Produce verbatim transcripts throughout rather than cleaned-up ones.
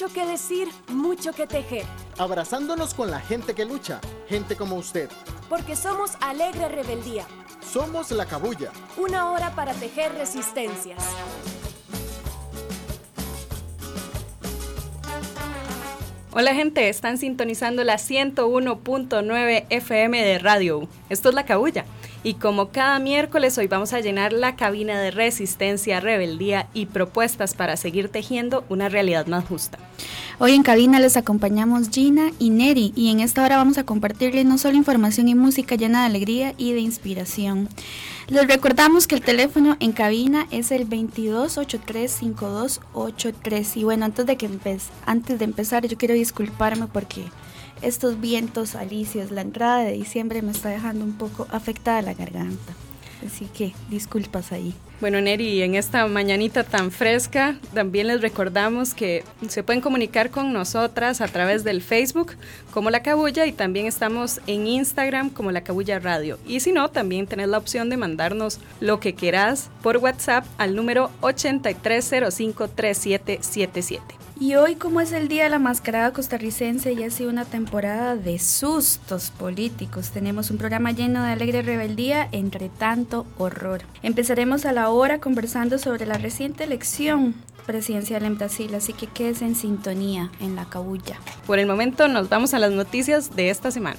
Mucho que decir, mucho que tejer. Abrazándonos con la gente que lucha, gente como usted. Porque somos Alegre Rebeldía. Somos La Cabuya. Una hora para tejer resistencias. Hola gente, están sintonizando la ciento uno punto nueve F M de Radio. Esto es La Cabuya. Y como cada miércoles, hoy vamos a llenar la cabina de resistencia, rebeldía y propuestas para seguir tejiendo una realidad más justa. Hoy en cabina les acompañamos Gina y Neri, y en esta hora vamos a compartirles no solo información y música llena de alegría y de inspiración. Les recordamos que el teléfono en cabina es el veintidós ochenta y tres cincuenta y dos ochenta y tres. Y bueno, antes de, que empe- antes de empezar yo quiero disculparme porque estos vientos alisios, la entrada de diciembre me está dejando un poco afectada la garganta. Así que disculpas ahí. Bueno, Neri, en esta mañanita tan fresca, también les recordamos que se pueden comunicar con nosotras a través del Facebook como La Cabuya, y también estamos en Instagram como La Cabuya Radio. Y si no, también tenés la opción de mandarnos lo que quieras por WhatsApp al número ochenta y tres cero cinco treinta y siete setenta y siete. Y hoy, como es el Día de la Mascarada Costarricense y ha sido una temporada de sustos políticos, tenemos un programa lleno de alegre rebeldía entre tanto horror. Empezaremos a la hora conversando sobre la reciente elección presidencial en Brasil, así que quédese en sintonía en La Cabuya. Por el momento nos vamos a las noticias de esta semana.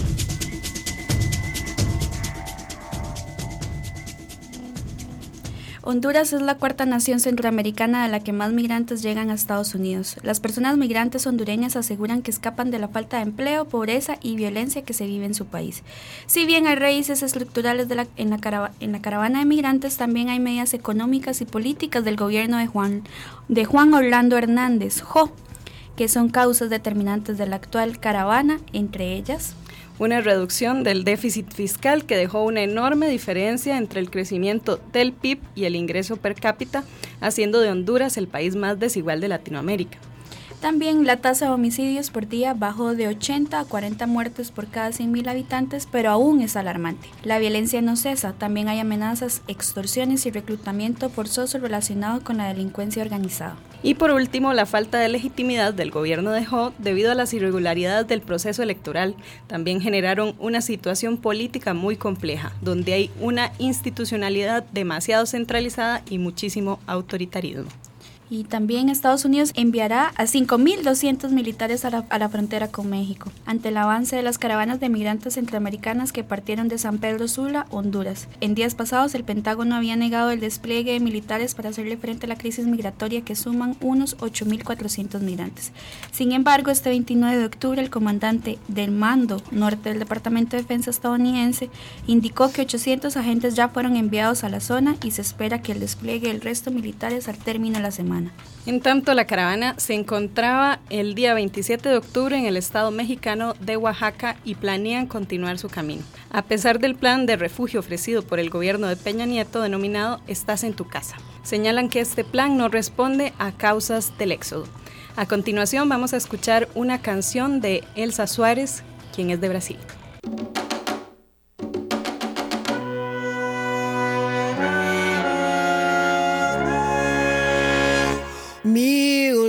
Honduras es la cuarta nación centroamericana de la que más migrantes llegan a Estados Unidos. Las personas migrantes hondureñas aseguran que escapan de la falta de empleo, pobreza y violencia que se vive en su país. Si bien hay raíces estructurales de la, en, la carava, en la caravana de migrantes, también hay medidas económicas y políticas del gobierno de Juan, de Juan Orlando Hernández, J O, que son causas determinantes de la actual caravana, entre ellas una reducción del déficit fiscal que dejó una enorme diferencia entre el crecimiento del P I B y el ingreso per cápita, haciendo de Honduras el país más desigual de Latinoamérica. También la tasa de homicidios por día bajó de ochenta a cuarenta muertes por cada cien mil habitantes, pero aún es alarmante. La violencia no cesa, también hay amenazas, extorsiones y reclutamiento forzoso relacionado con la delincuencia organizada. Y por último, la falta de legitimidad del gobierno de J O debido a las irregularidades del proceso electoral también generaron una situación política muy compleja, donde hay una institucionalidad demasiado centralizada y muchísimo autoritarismo. Y también Estados Unidos enviará a cinco mil doscientos militares a la, a la frontera con México, ante el avance de las caravanas de migrantes centroamericanas que partieron de San Pedro Sula, Honduras. En días pasados, el Pentágono había negado el despliegue de militares para hacerle frente a la crisis migratoria que suman unos ocho mil cuatrocientos migrantes. Sin embargo, este veintinueve de octubre, el comandante del Mando Norte del Departamento de Defensa estadounidense indicó que ochocientos agentes ya fueron enviados a la zona y se espera que el despliegue del resto militares al término de la semana. En tanto, la caravana se encontraba el día veintisiete de octubre en el estado mexicano de Oaxaca y planean continuar su camino. A pesar del plan de refugio ofrecido por el gobierno de Peña Nieto denominado Estás en tu casa, señalan que este plan no responde a causas del éxodo. A continuación vamos a escuchar una canción de Elsa Suárez, quien es de Brasil. Mil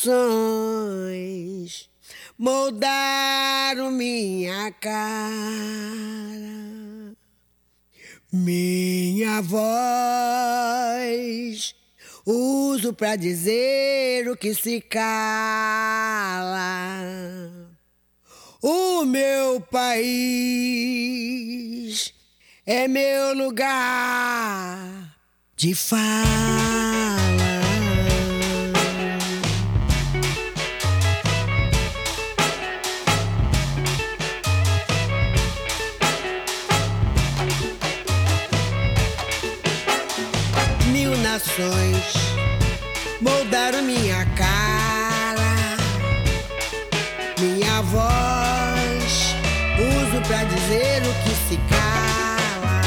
nações moldaram minha cara, minha voz uso pra dizer o que se cala. O meu país é meu lugar de fala. Nações moldaram minha cara, minha voz uso pra dizer o que se cala.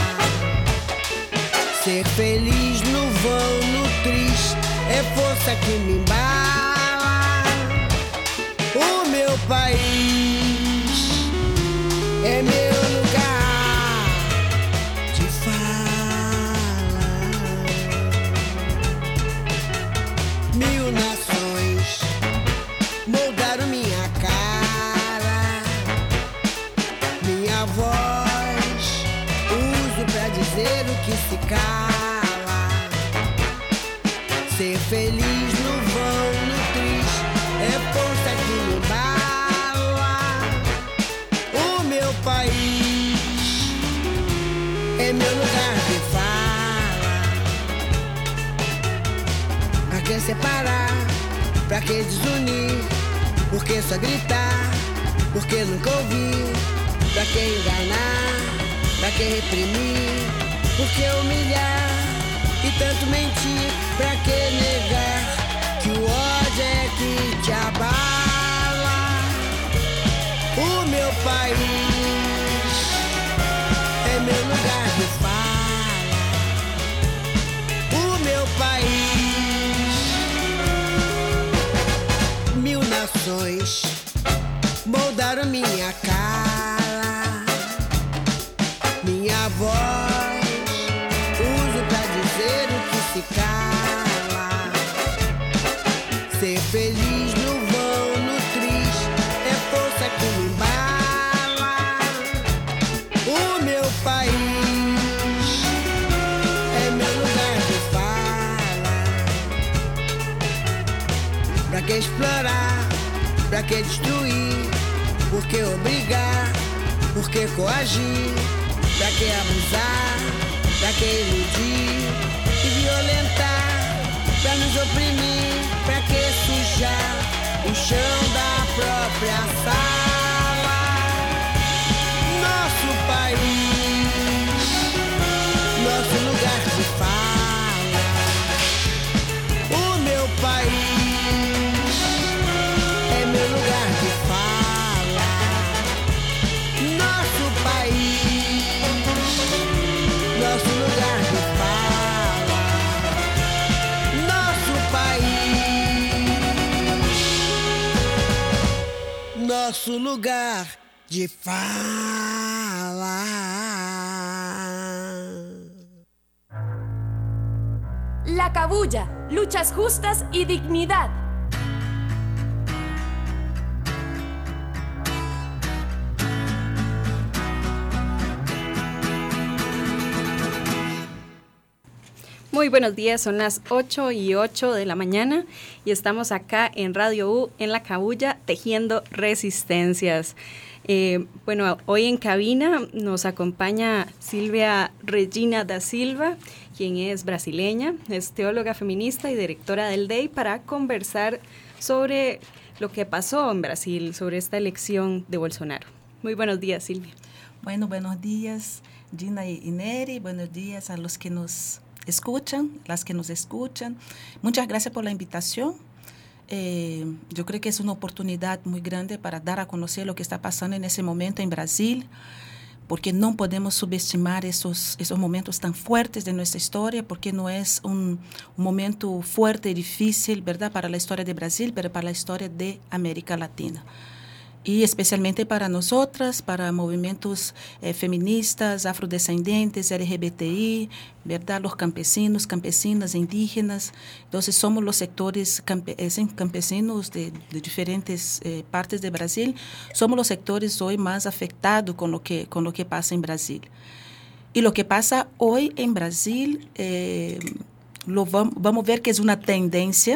Ser feliz no vão, no triste, é força que me embala. O meu país é meu lugar de fala. Mil nações que se cala. Ser feliz no vão, no tris, é força que me embala. O meu país é meu lugar de fala. Pra que separar? Pra que desunir? Por que só gritar? Por que nunca ouvir? Pra que enganar? Pra que reprimir? Por que humilhar? E tanto mentir? Pra que negar? Que o ódio é que te abala. O meu país é meu lugar de fala. O meu país, mil nações moldaram minha cara, minha voz uso pra dizer o que se cala. Ser feliz no vão, no tris, é força que me embala. O meu país é meu lugar de fala. Pra que explorar? Pra que destruir? Por que obrigar? Por que coagir? Pra que abusar? Pra que iludir e violentar? Pra nos oprimir? Pra que sujar o chão da própria sala? Nosso país, nosso lugar de fala. O meu país é meu lugar de fala. Nosso país, nosso lugar de fala. Nosso país, nosso lugar de fala. La Cabulla, luchas justas y dignidad. Muy buenos días, son las ocho y ocho de la mañana y estamos acá en Radio U, en La Cabulla, tejiendo resistencias. Eh, bueno, hoy en cabina nos acompaña Silvia Regina da Silva, quien es brasileña, es teóloga feminista y directora del D E I, para conversar sobre lo que pasó en Brasil, sobre esta elección de Bolsonaro. Muy buenos días, Silvia. Bueno, buenos días, Gina y Neri. Buenos días a los que nos escuchan, las que nos escuchan. Muchas gracias por la invitación. Eh, yo creo que es una oportunidad muy grande para dar a conocer lo que está pasando en ese momento en Brasil, porque no podemos subestimar esos, esos momentos tan fuertes de nuestra historia, porque no es un, un momento fuerte y difícil, ¿verdad?, para la historia de Brasil, pero para la historia de América Latina. Y especialmente para nosotras, para movimientos eh, feministas, afrodescendentes, L G B T I, ¿verdad?, los campesinos, campesinas, indígenas. Entonces somos los sectores campe campesinos de, de diferentes eh, partes de Brasil, somos los sectores hoy más afectados con lo que, con lo que pasa en Brasil. Y lo que pasa hoy en Brasil, eh, lo vamos, vamos a ver que es una tendencia,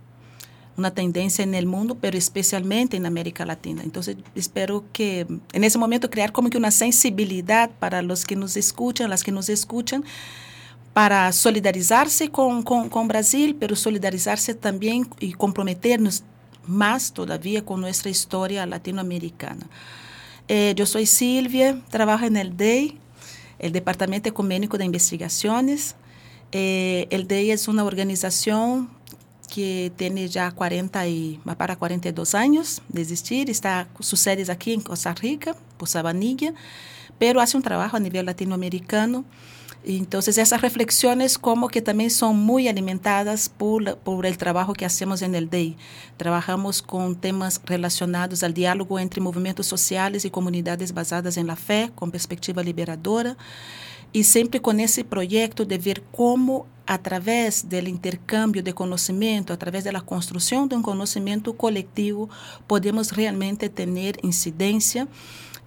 una tendencia en el mundo, pero especialmente en América Latina. Entonces, espero que en ese momento crear como que una sensibilidad para los que nos escuchan, las que nos escuchan, para solidarizarse con, con, con Brasil, pero solidarizarse también y comprometernos más todavía con nuestra historia latinoamericana. Eh, yo soy Silvia, trabajo en el D E I, el Departamento Ecuménico de Investigaciones. Eh, el D E I es una organización que tiene ya cuarenta y, va para cuarenta y dos años de existir, está sus sedes aquí en Costa Rica, por Sabanilla, pero hace un trabajo a nivel latinoamericano. Entonces, esas reflexiones como que también son muy alimentadas por, por el trabajo que hacemos en el D E I. Trabajamos con temas relacionados al diálogo entre movimientos sociales y comunidades basadas en la fe, con perspectiva liberadora, y siempre con ese proyecto de ver cómo a través del intercambio de conocimiento, a través de la construcción de un conocimiento colectivo, podemos realmente tener incidencia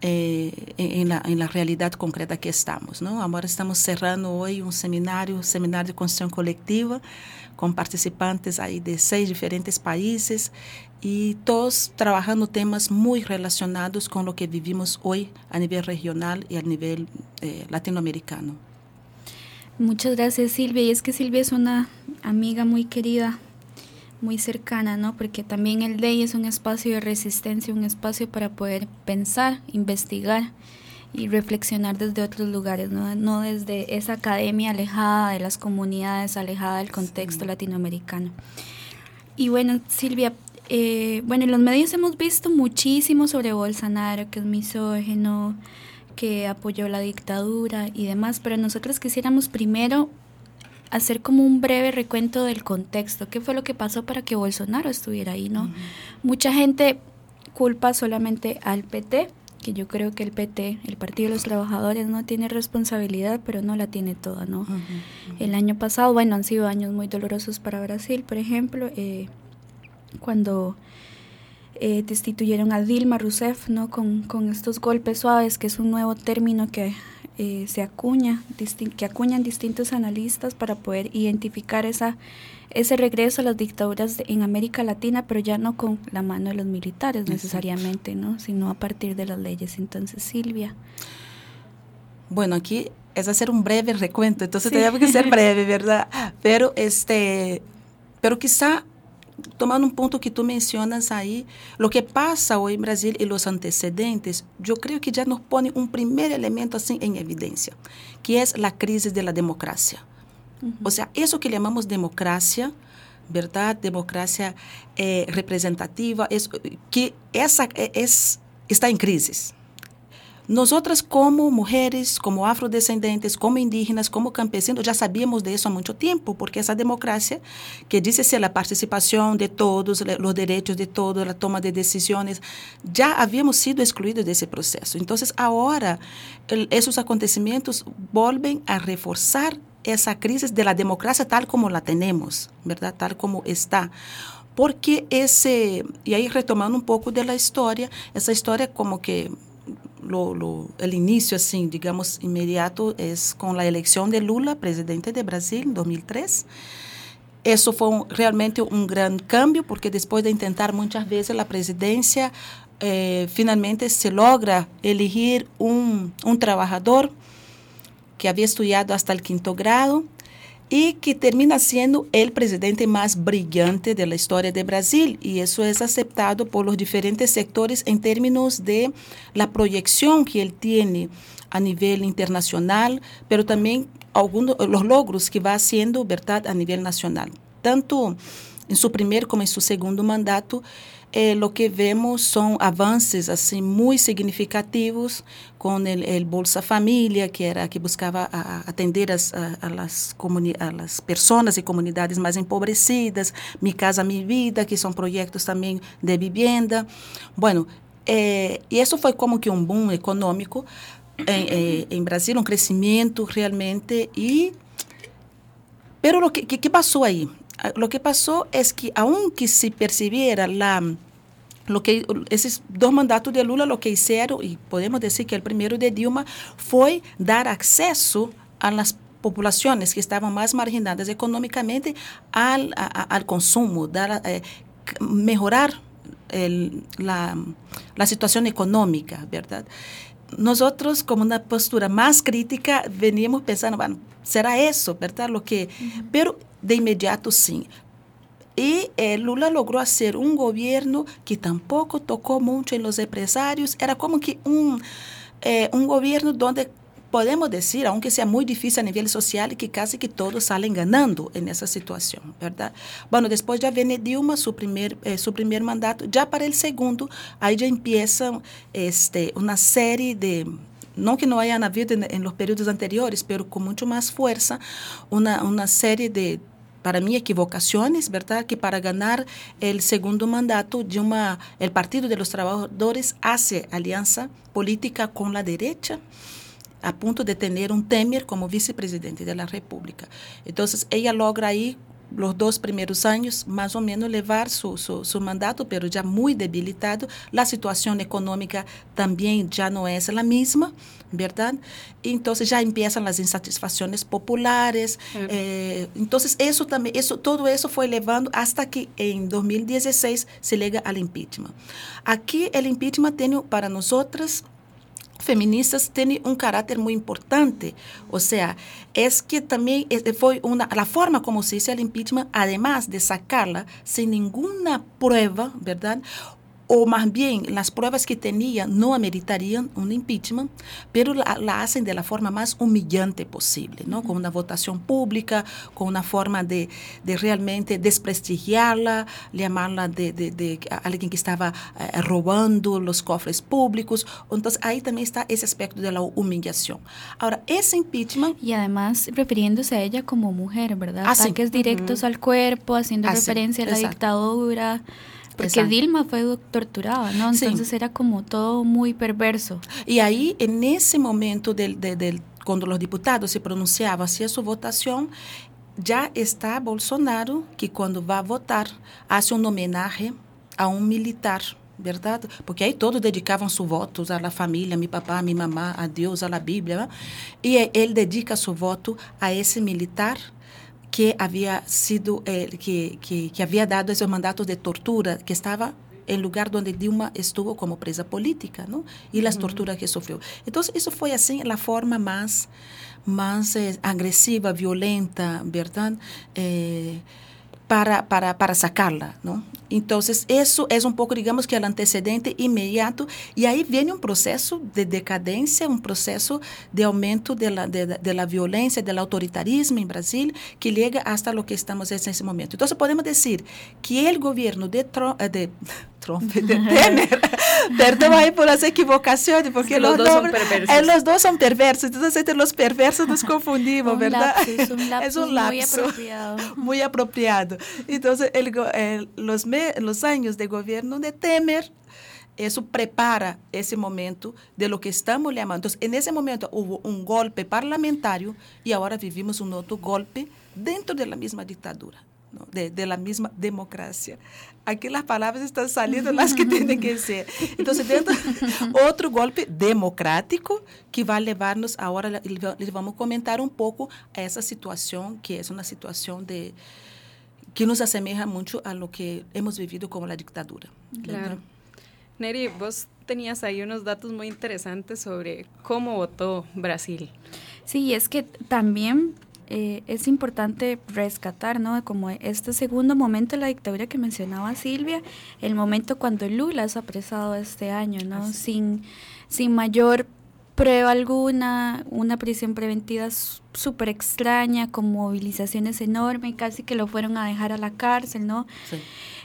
eh, en, la, en la realidad concreta que estamos, ¿no? Ahora estamos cerrando hoy un seminario, un seminario de construcción colectiva, con participantes ahí de seis diferentes países y todos trabajando temas muy relacionados con lo que vivimos hoy a nivel regional y a nivel eh, latinoamericano. Muchas gracias, Silvia. Y es que Silvia es una amiga muy querida, muy cercana, ¿no? Porque también el D E I es un espacio de resistencia, un espacio para poder pensar, investigar y reflexionar desde otros lugares, ¿no? No desde esa academia alejada de las comunidades, alejada del contexto sí. latinoamericano. Y bueno, Silvia, eh, bueno, en los medios hemos visto muchísimo sobre Bolsonaro, que es misógino, que apoyó la dictadura y demás, pero nosotros quisiéramos primero hacer como un breve recuento del contexto. ¿Qué fue lo que pasó para que Bolsonaro estuviera ahí, no? Uh-huh. Mucha gente culpa solamente al P T, que yo creo que el P T, el Partido de los Trabajadores, no tiene responsabilidad, pero no la tiene toda, ¿no? Uh-huh, uh-huh. El año pasado, bueno, han sido años muy dolorosos para Brasil, por ejemplo, eh, cuando eh, destituyeron a Dilma Rousseff, ¿no? Con, con estos golpes suaves, que es un nuevo término que eh, se acuña, distin- que acuñan distintos analistas para poder identificar esa ese regreso a las dictaduras de, en América Latina, pero ya no con la mano de los militares Exacto. necesariamente, ¿no? Sino a partir de las leyes. Entonces, Silvia. Bueno, aquí es hacer un breve recuento, entonces sí. tenemos que ser breve, ¿verdad? Pero, este, pero quizá, tomando un punto que tú mencionas ahí, lo que pasa hoy en Brasil y los antecedentes, yo creo que ya nos pone un primer elemento así en evidencia, que es la crisis de la democracia. Uh-huh. O sea, eso que llamamos democracia, ¿verdad? Democracia eh, representativa, es, que esa es, está en crisis. Nosotras como mujeres, como afrodescendentes, como indígenas, como campesinos, ya sabíamos de eso há mucho tiempo, porque esa democracia que dice ser la participación de todos, los derechos de todos, la toma de decisiones, ya habíamos sido excluidos de ese proceso. Entonces, ahora, el, esos acontecimientos vuelven a reforzar esa crisis de la democracia tal como la tenemos, ¿verdad? Tal como está. Porque ese, y ahí retomando un poco de la historia, esa historia como que Lo, lo, el inicio, assim, digamos, inmediato es con la elección de Lula, presidente de Brasil, en dos mil tres. Eso fue un, realmente un gran cambio, porque después de intentar muchas veces la presidencia, eh, finalmente se logra elegir un, un trabajador que había estudiado hasta el quinto grado y que termina siendo el presidente más brillante de la historia de Brasil, y eso es aceptado por los diferentes sectores en términos de la proyección que él tiene a nivel internacional, pero también algunos los logros que va haciendo, ¿verdad?, a nivel nacional. Tanto en su primer como en su segundo mandato, eh, lo que vemos son avances así muy significativos con el, el Bolsa Familia, que era que buscaba a, a atender as, a, a, las comuni- a las personas y comunidades más empobrecidas, Mi Casa Mi Vida, que son proyectos también de vivienda. Bueno, eh, y eso fue como que un boom económico en, eh, en Brasil, un crecimiento realmente. Y, pero lo que, que, ¿qué pasó ahí? Lo que pasó es que, aunque se percibiera la, lo que, esos dos mandatos de Lula, lo que hicieron, y podemos decir que el primero de Dilma, fue dar acceso a las poblaciones que estaban más marginadas económicamente al, a, al consumo, dar, eh, mejorar el, la, la situación económica, ¿verdad? Nosotros, como una postura más crítica, veníamos pensando, bueno, ¿será eso, verdad? Lo que, uh-huh. Pero de inmediato sí. Y eh, Lula logró hacer un gobierno que tampoco tocó mucho en los empresarios. Era como que un, eh, un gobierno donde podemos decir, aunque sea muy difícil a nivel social, que casi que todos salen ganando en esa situación, ¿verdad? Bueno, después ya viene Dilma, su primer, eh, su primer mandato. Ya para el segundo, ahí ya empieza este, una serie de... No que no hayan habido en, en los periodos anteriores, pero con mucho más fuerza, una, una serie de, para mí, equivocaciones, ¿verdad? Que para ganar el segundo mandato, Dilma, el Partido de los Trabajadores hace alianza política con la derecha, a punto de tener un Temer como vicepresidente de la República. Entonces, ella logra ahí los dos primeros años, más o menos, llevar su, su, su mandato, pero ya muy debilitado. La situación económica también ya no es la misma, ¿verdad? Entonces ya empiezan las insatisfacciones populares. Uh-huh. eh, entonces eso también, eso, todo eso fue llevando hasta que en dos mil dieciséis se llega al impeachment. Aquí el impeachment tiene para nosotras feministas tiene un carácter muy importante, o sea, es que también fue una, la forma como se hizo el impeachment, además de sacarla sin ninguna prueba, ¿verdad?, o más bien las pruebas que tenían no ameritarían un impeachment, pero la, la hacen de la forma más humillante posible, ¿no? Con una votación pública, con una forma de, de realmente desprestigiarla, llamarla de, de, de alguien que estaba eh, robando los cofres públicos. Entonces ahí también está ese aspecto de la humillación. Ahora, ese impeachment... Y además refiriéndose a ella como mujer, ¿verdad? Ah, sí. Ataques directos uh-huh. al cuerpo, haciendo ah, referencia sí. a la Exacto. dictadura... Porque Exacto. Dilma fue torturada, ¿no? Entonces sí. era como todo muy perverso. Y ahí, en ese momento, del, del, del, cuando los diputados se pronunciaban hacia su votación, ya está Bolsonaro, que cuando va a votar, hace un homenaje a un militar, ¿verdad? Porque ahí todos dedicaban sus votos a la familia, a mi papá, a mi mamá, a Dios, a la Biblia, ¿no? Y él dedica su voto a ese militar que había sido, eh, que, que, que había dado esos mandatos de tortura, que estaba en lugar donde Dilma estuvo como presa política, ¿no? Y las uh-huh. torturas que sufrió. Entonces, eso fue así, la forma más, más eh, agresiva, violenta, ¿verdad?, Eh, para, para, para sacarla, ¿no? Entonces, eso es un poco, digamos, que el antecedente inmediato, y ahí viene un proceso de decadencia, un proceso de aumento de la, de, de la violencia, del autoritarismo en Brasil, que llega hasta lo que estamos en ese momento. Entonces, podemos decir que el gobierno de Trump, de, Trump, de Temer, perdón ahí por las equivocaciones, porque los, los, dos nombres, son perversos. Eh, los dos son perversos, entonces entre los perversos nos confundimos, un ¿verdad? Lapsus, un lapsus es un lapso muy apropiado. Muy apropiado. Entonces, el, el, los, me, los años de gobierno de Temer, eso prepara ese momento de lo que estamos llamando. Entonces, en ese momento hubo un golpe parlamentario y ahora vivimos un otro golpe dentro de la misma dictadura, ¿no? de, de la misma democracia. Aquí las palabras están saliendo las que tienen que ser. Entonces, dentro, otro golpe democrático que va a llevarnos ahora, les vamos a comentar un poco a esa situación, que es una situación de... que nos asemeja mucho a lo que hemos vivido como la dictadura. Claro. Neri, vos tenías ahí unos datos muy interesantes sobre cómo votó Brasil. Sí, es que también eh, es importante rescatar, ¿no?, como este segundo momento de la dictadura que mencionaba Silvia, el momento cuando Lula es apresado este año, ¿no?, Así. sin sin mayor prueba alguna, una prisión preventiva súper extraña, con movilizaciones enormes, casi que lo fueron a dejar a la cárcel, ¿no? Sí.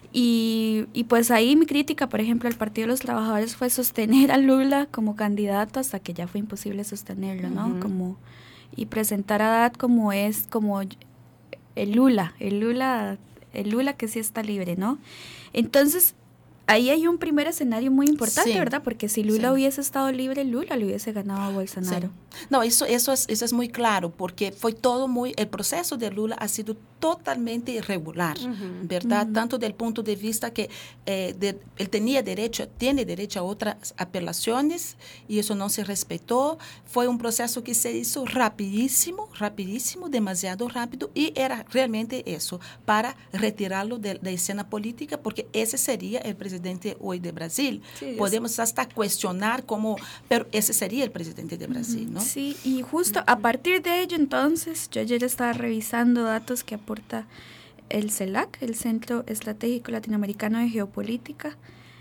Y, y pues ahí mi crítica, por ejemplo, al Partido de los Trabajadores fue sostener a Lula como candidato hasta que ya fue imposible sostenerlo, ¿no? Uh-huh. Como, y presentar a Haddad como es, como el Lula, el Lula, el Lula que sí está libre, ¿no? Entonces, ahí hay un primer escenario muy importante, sí, ¿verdad? Porque si Lula sí. hubiese estado libre, Lula le hubiese ganado a Bolsonaro. Sí. No, eso, eso, es, eso es muy claro, porque fue todo muy, el proceso de Lula ha sido totalmente irregular, uh-huh. ¿verdad? Uh-huh. Tanto del punto de vista que eh, de, él tenía derecho, tiene derecho a otras apelaciones y eso no se respetó. Fue un proceso que se hizo rapidísimo, rapidísimo, demasiado rápido, y era realmente eso, para retirarlo de la escena política, porque ese sería el presidente hoy de Brasil. Sí, podemos hasta cuestionar cómo, pero ese sería el presidente de Brasil, ¿no? Sí, y justo a partir de ello, entonces, yo ayer estaba revisando datos que aporta el CELAC, el Centro Estratégico Latinoamericano de Geopolítica,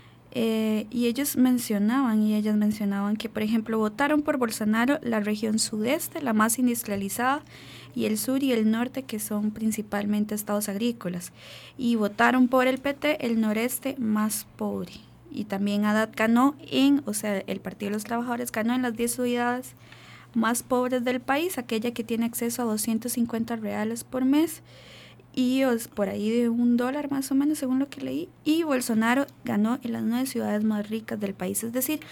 eh, y ellos mencionaban, y ellas mencionaban que, por ejemplo, votaron por Bolsonaro la región sudeste, la más industrializada, y el sur y el norte, que son principalmente estados agrícolas, y votaron por el P T el noreste más pobre. Y también Haddad ganó en, o sea, el Partido de los Trabajadores ganó en las diez ciudades más pobres del país, aquella que tiene acceso a doscientos cincuenta reales por mes, y os, por ahí de un dólar más o menos, según lo que leí, y Bolsonaro ganó en las nueve ciudades más ricas del país. Es decir,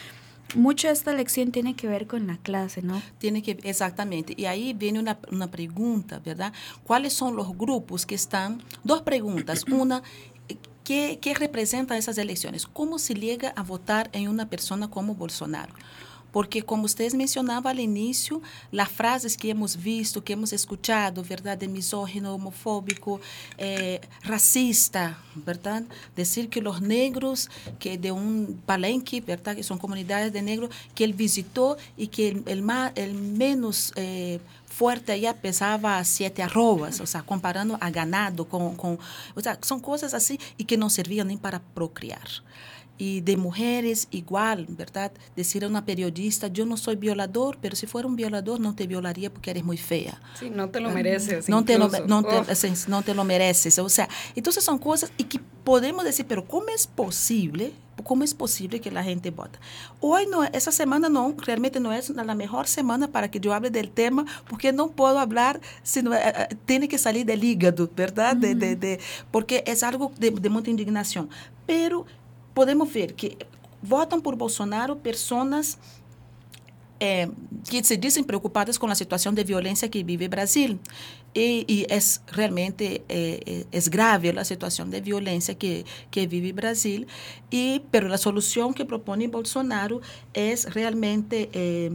Mucho de esta elección tiene que ver con la clase, ¿no? Tiene que, exactamente. Y ahí viene una, una pregunta, ¿verdad? ¿Cuáles son los grupos que están? Dos preguntas. Una, ¿qué, qué representan esas elecciones? ¿Cómo se llega a votar en una persona como Bolsonaro? Porque, como ustedes mencionaban al inicio, las frases que hemos visto, que hemos escuchado, ¿verdad?, de misógino, homofóbico, eh, racista, ¿verdad? Decir que los negros, que de un palenque, ¿verdad?, que son comunidades de negros, que él visitó y que el, el, más, el menos eh, fuerte allá pesaba siete arrobas, o sea, comparando a ganado con, con... O sea, son cosas así y que no servían ni para procrear. Y de mujeres igual, ¿verdad? Decir a una periodista, yo no soy violador, pero si fuera un violador no te violaría porque eres muy fea. Sí, no te lo mereces. No te lo, no, te, no te lo mereces. O sea, entonces son cosas y que podemos decir, pero ¿cómo es posible? ¿Cómo es posible que la gente vota? Hoy, no, esa semana no, realmente no es la mejor semana para que yo hable del tema, porque no puedo hablar, sino, uh, tiene que salir del hígado, ¿verdad? Uh-huh. de, de, de, porque es algo de, de mucha indignación. Pero podemos ver que votam por Bolsonaro pessoas eh, que se dizem preocupadas com a situação de violência que vive o Brasil. E, e é realmente é, é grave a situação de violência que, que vive o Brasil. E, pero a solução que propõe Bolsonaro é realmente é,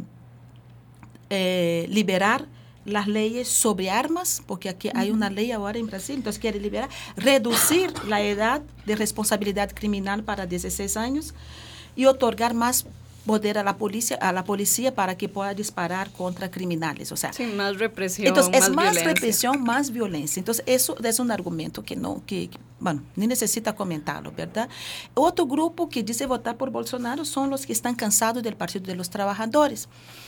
é, liberar las leyes sobre armas, porque aquí hay una ley ahora en Brasil, entonces quiere liberar, reducir la edad de responsabilidad criminal para dieciséis años y otorgar más poder a la policía, a la policía para que pueda disparar contra criminales, o sea, sí, más represión, entonces más es más violencia. represión, más violencia. Entonces eso es un argumento que no, que, que bueno, ni necesita comentarlo, ¿verdad? Otro grupo que dice votar por Bolsonaro son los que están cansados del Partido de los Trabajadores.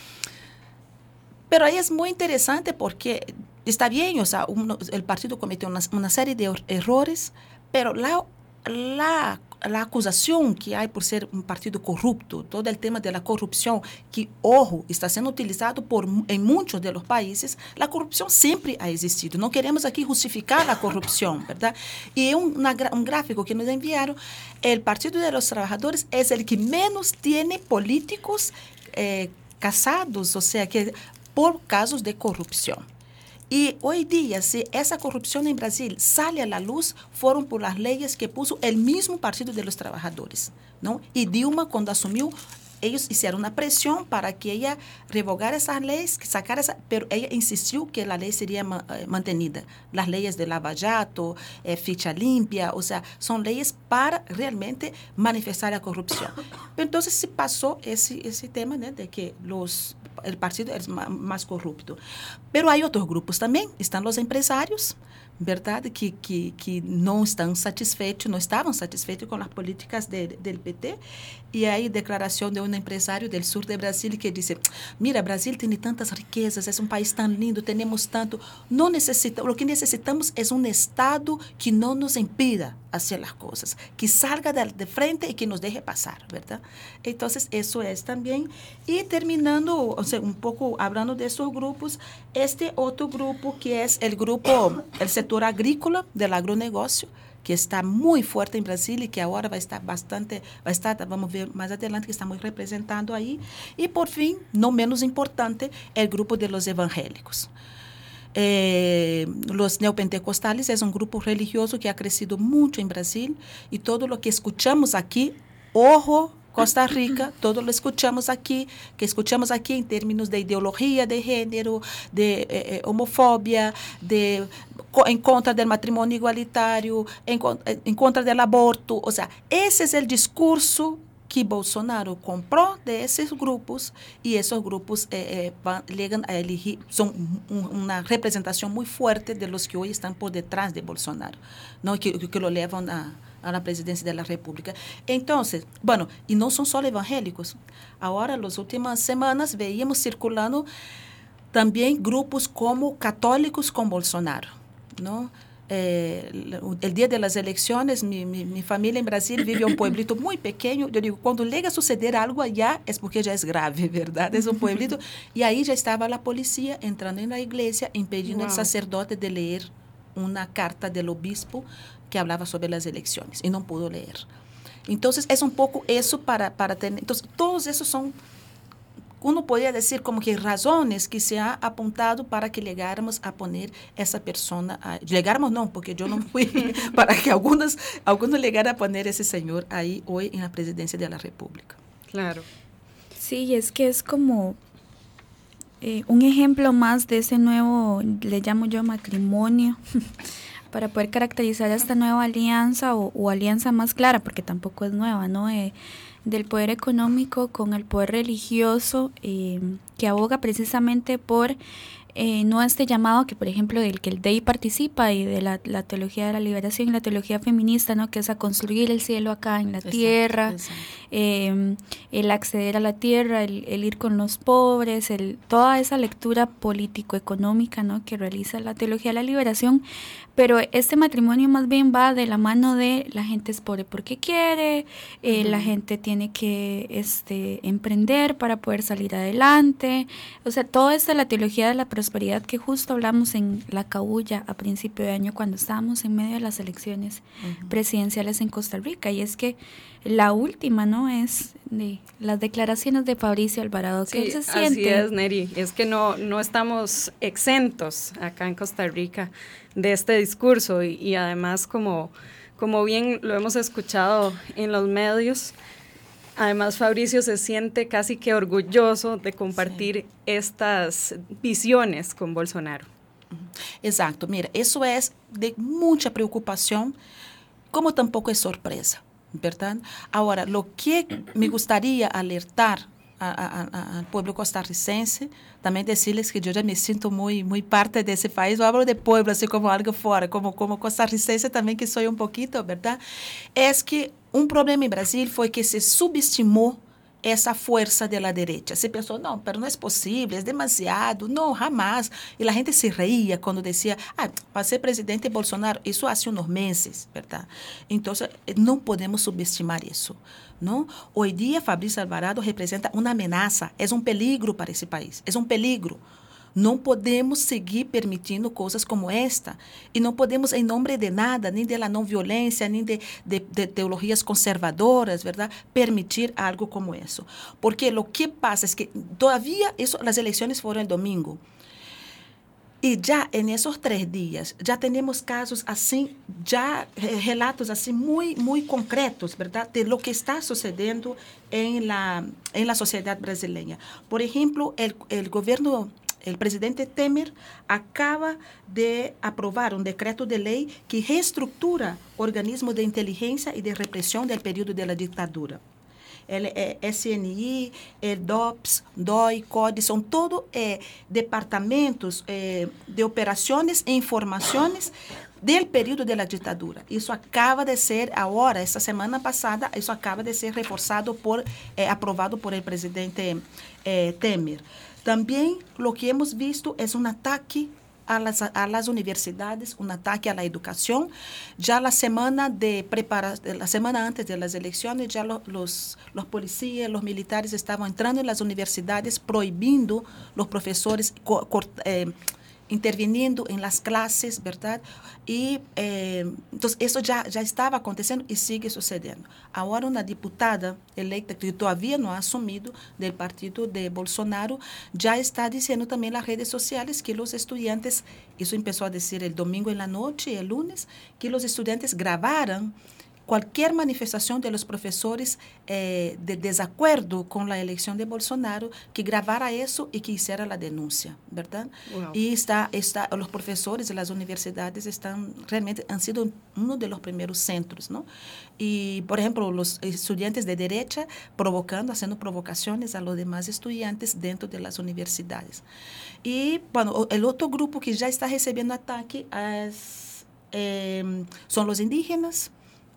Pero ahí es muy interesante porque está bien, o sea, uno, el partido cometió una, una serie de errores, pero la, la, la acusación que hay por ser un partido corrupto, todo el tema de la corrupción, que, ojo, está siendo utilizado por, en muchos de los países, la corrupción siempre ha existido. No queremos aquí justificar la corrupción, ¿verdad? Y un, una, un gráfico que nos enviaron, el Partido de los Trabajadores es el que menos tiene políticos eh, casados, o sea, que por casos de corrupción. Y hoy día, si esa corrupción en Brasil sale a la luz, fueron por las leyes que puso el mismo Partido de los Trabajadores, ¿no? Y Dilma, cuando asumió, ellos hicieron una presión para que ella revogara esas leyes, que sacara esa, pero ella insistió que la ley sería ma, eh, mantenida. Las leyes de Lava Jato, eh, ficha limpia, o sea, son leyes para realmente manifestar la corrupción. Pero entonces se pasó ese, ese tema, ¿no?, de que los, el partido es más, más corrupto. Pero hay otros grupos también, están los empresarios, ¿verdad?, que, que, que no están satisfechos, no estaban satisfechos con las políticas de, del P T. Y hay declaración de un empresario del sur de Brasil que dice, mira, Brasil tiene tantas riquezas, es un país tan lindo, tenemos tanto, no necesitamos, lo que necesitamos es un Estado que no nos impida hacer las cosas, que salga de, de frente y que nos deje pasar, ¿verdad? Entonces, eso es también. Y terminando, o sea, un poco hablando de esos grupos, este otro grupo que es el grupo, el sector agrícola del agronegocio, que está muy fuerte en Brasil y que ahora va a estar bastante, va a estar, vamos a ver más adelante, que está muy representado ahí. Y por fin, no menos importante, el grupo de los evangélicos. Eh, los neopentecostales es un grupo religioso que ha crecido mucho en Brasil y todo lo que escuchamos aquí, ojo, Costa Rica, todo lo escuchamos aquí, que escuchamos aquí en términos de ideología de género, de eh, homofobia, de, en contra del matrimonio igualitario, en, en contra del aborto. O sea, ese es el discurso que Bolsonaro compró de esos grupos y esos grupos eh, eh, van, llegan a elegir, son un, una representación muy fuerte de los que hoy están por detrás de Bolsonaro, ¿no? que, que lo llevan a... a la presidencia de la República. Entonces, bueno, y no son solo evangélicos. Ahora, las últimas semanas, veíamos circulando también grupos como católicos con Bolsonaro, ¿no? Eh, el día de las elecciones, mi, mi, mi familia en Brasil vive en un pueblito muy pequeño. Yo digo, cuando llega a suceder algo allá es porque ya es grave, ¿verdad? Es un pueblito. Y ahí ya estaba la policía entrando en la iglesia, impedindo wow. al sacerdote de leer una carta del obispo que hablaba sobre las elecciones y no pudo leer. Entonces, es un poco eso para, para tener... Entonces, todos esos son, uno podría decir como que razones que se ha apuntado para que llegáramos a poner esa persona, a, llegáramos no, porque yo no fui, para que algunos, algunos llegaran a poner ese señor ahí hoy en la presidencia de la República. Claro. Sí, es que es como eh, un ejemplo más de ese nuevo, le llamo yo matrimonio, para poder caracterizar a esta nueva alianza o, o alianza más clara, porque tampoco es nueva, ¿no? Eh, del poder económico con el poder religioso, eh, que aboga precisamente por eh, no este llamado que, por ejemplo, del que el D E I participa y de la, la teología de la liberación y la teología feminista, ¿no? Que es a construir el cielo acá en la exacto, tierra, exacto. Eh, el acceder a la tierra, el, el ir con los pobres, el, toda esa lectura político-económica, ¿no? Que realiza la teología de la liberación. Pero este matrimonio más bien va de la mano de la gente es pobre porque quiere, eh, uh-huh. la gente tiene que este, emprender para poder salir adelante. O sea, todo esto es la teología de la prosperidad que justo hablamos en La Cabulla a principio de año cuando estábamos en medio de las elecciones uh-huh. presidenciales en Costa Rica. Y es que la última, ¿no? Es de las declaraciones de Fabricio Alvarado, que sí, él se siente. Así es, Neri. Es que no, no estamos exentos acá en Costa Rica de este discurso y, y además como, como bien lo hemos escuchado en los medios, además Fabricio se siente casi que orgulloso de compartir sí. estas visiones con Bolsonaro. Exacto, mira, eso es de mucha preocupación, como tampoco es sorpresa, ¿verdad? Ahora, lo que me gustaría alertar al pueblo costarricense, también decirles que yo ya me siento muy, muy parte de ese país. Yo hablo de pueblo así como algo fuera, como, como costarricense también que soy un poquito, ¿verdad? Es que un problema en Brasil fue que se subestimó esa fuerza de la derecha. Se pensó, no, pero no es posible, es demasiado, no, jamás. Y la gente se reía cuando decía, ah, para ser presidente Bolsonaro, eso hace unos meses, ¿verdad? Entonces, no podemos subestimar eso, ¿no? Hoy día, Fabricio Alvarado representa una amenaza, es un peligro para ese país, es un peligro. Não podemos seguir permitindo coisas como esta. E não podemos, em nome de nada, nem da não violência, nem de, de, de teorias conservadoras, ¿verdad?, permitir algo como isso. Porque o que passa é que todavía eso, as eleições foram el domingo. E já em esses três dias, já temos casos assim, já relatos assim muito, muito concretos, verdade, de lo que está sucedendo em la, em la sociedade brasileira. Por exemplo, o governo, o presidente Temer acaba de aprovar um decreto de lei que reestrutura organismos de inteligência e de repressão do período da ditadura. El, eh, S N I, el D O P S, D O I, C O D E, são todos eh, departamentos eh, de operações e informações do período da ditadura. Isso acaba de ser, agora, essa semana passada, isso acaba de ser reforçado, por, eh, aprovado por el presidente eh, Temer. Também, o que hemos visto é um ataque a las, a las universidades, um ataque a la educação. Já a semana de prepara, la semana antes de las eleições, já lo, los, los policías, los militares estavam entrando em las universidades, proibindo los professores, co, co, eh, intervenindo em las clases, verdade? E eh, então isso já já estava acontecendo e sigue sucedendo. Agora uma diputada eleita que todavía não ha assumido do partido de Bolsonaro já está dizendo também nas redes sociais que os estudantes, isso começou a dizer el domingo en la noche e el lunes, que os estudantes gravaram qualquer manifestação de los professores eh, de desacuerdo com a eleição de Bolsonaro, que gravara isso e que hiciera a denúncia, verdade? Wow. E está, está, os professores das universidades estão realmente han sido um dos primeiros centros, não? E, por exemplo, os estudantes de direita provocando, fazendo provocações a los demás estudantes dentro das universidades. E, bueno, o outro grupo que já está recebendo ataque as, eh, são os indígenas.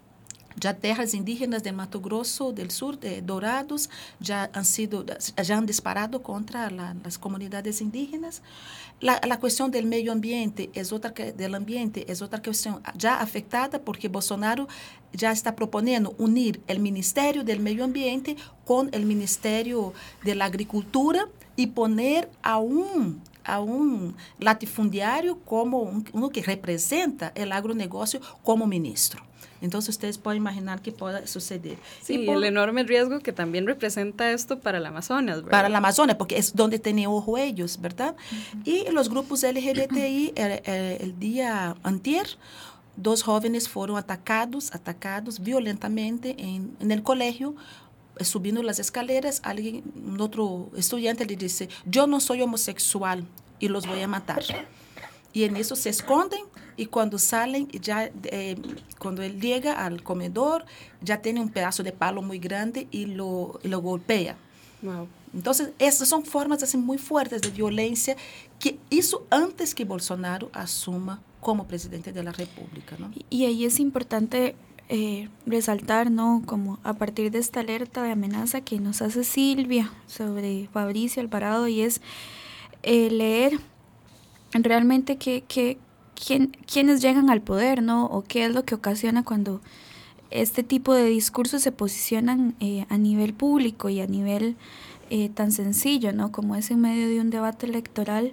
Já terras indígenas de Mato Grosso del Sur, de Dourados, já han sido, já han disparado contra la, las comunidades indígenas. La, la cuestión del medio ambiente es otra que, del ambiente es otra cuestión ya afectada, porque Bolsonaro ya está proponiendo unir el Ministerio del Medio Ambiente con el Ministerio de la Agricultura y poner a un a um latifundiário como um, um que representa o agronegócio como ministro. Então, ustedes pueden imaginar que pueda suceder. Sí, y por, el enorme riesgo que también representa esto para el Amazonas, ¿verdad? Para el Amazonas, porque es donde tienen ojo ellos, ¿verdad? Uh-huh. Y los grupos L G B T I, el, el, el día anterior, dos jóvenes fueron atacados, atacados violentamente en, en el colegio, subiendo las escaleras. Alguien, un otro estudiante le dice, yo no soy homosexual y los voy a matar. Y en eso se esconden y cuando salen, ya, eh, cuando él llega al comedor, ya tiene un pedazo de palo muy grande y lo, y lo golpea. Wow. Entonces, esas son formas así muy fuertes de violencia que hizo antes que Bolsonaro asuma como presidente de la República, ¿no? Y, y ahí es importante eh, resaltar, ¿no? Como a partir de esta alerta de amenaza que nos hace Silvia sobre Fabricio Alvarado, y es eh, leer realmente que, que quién, quiénes llegan al poder, ¿no? O qué es lo que ocasiona cuando este tipo de discursos se posicionan eh, a nivel público y a nivel eh, tan sencillo, ¿no? Como es en medio de un debate electoral,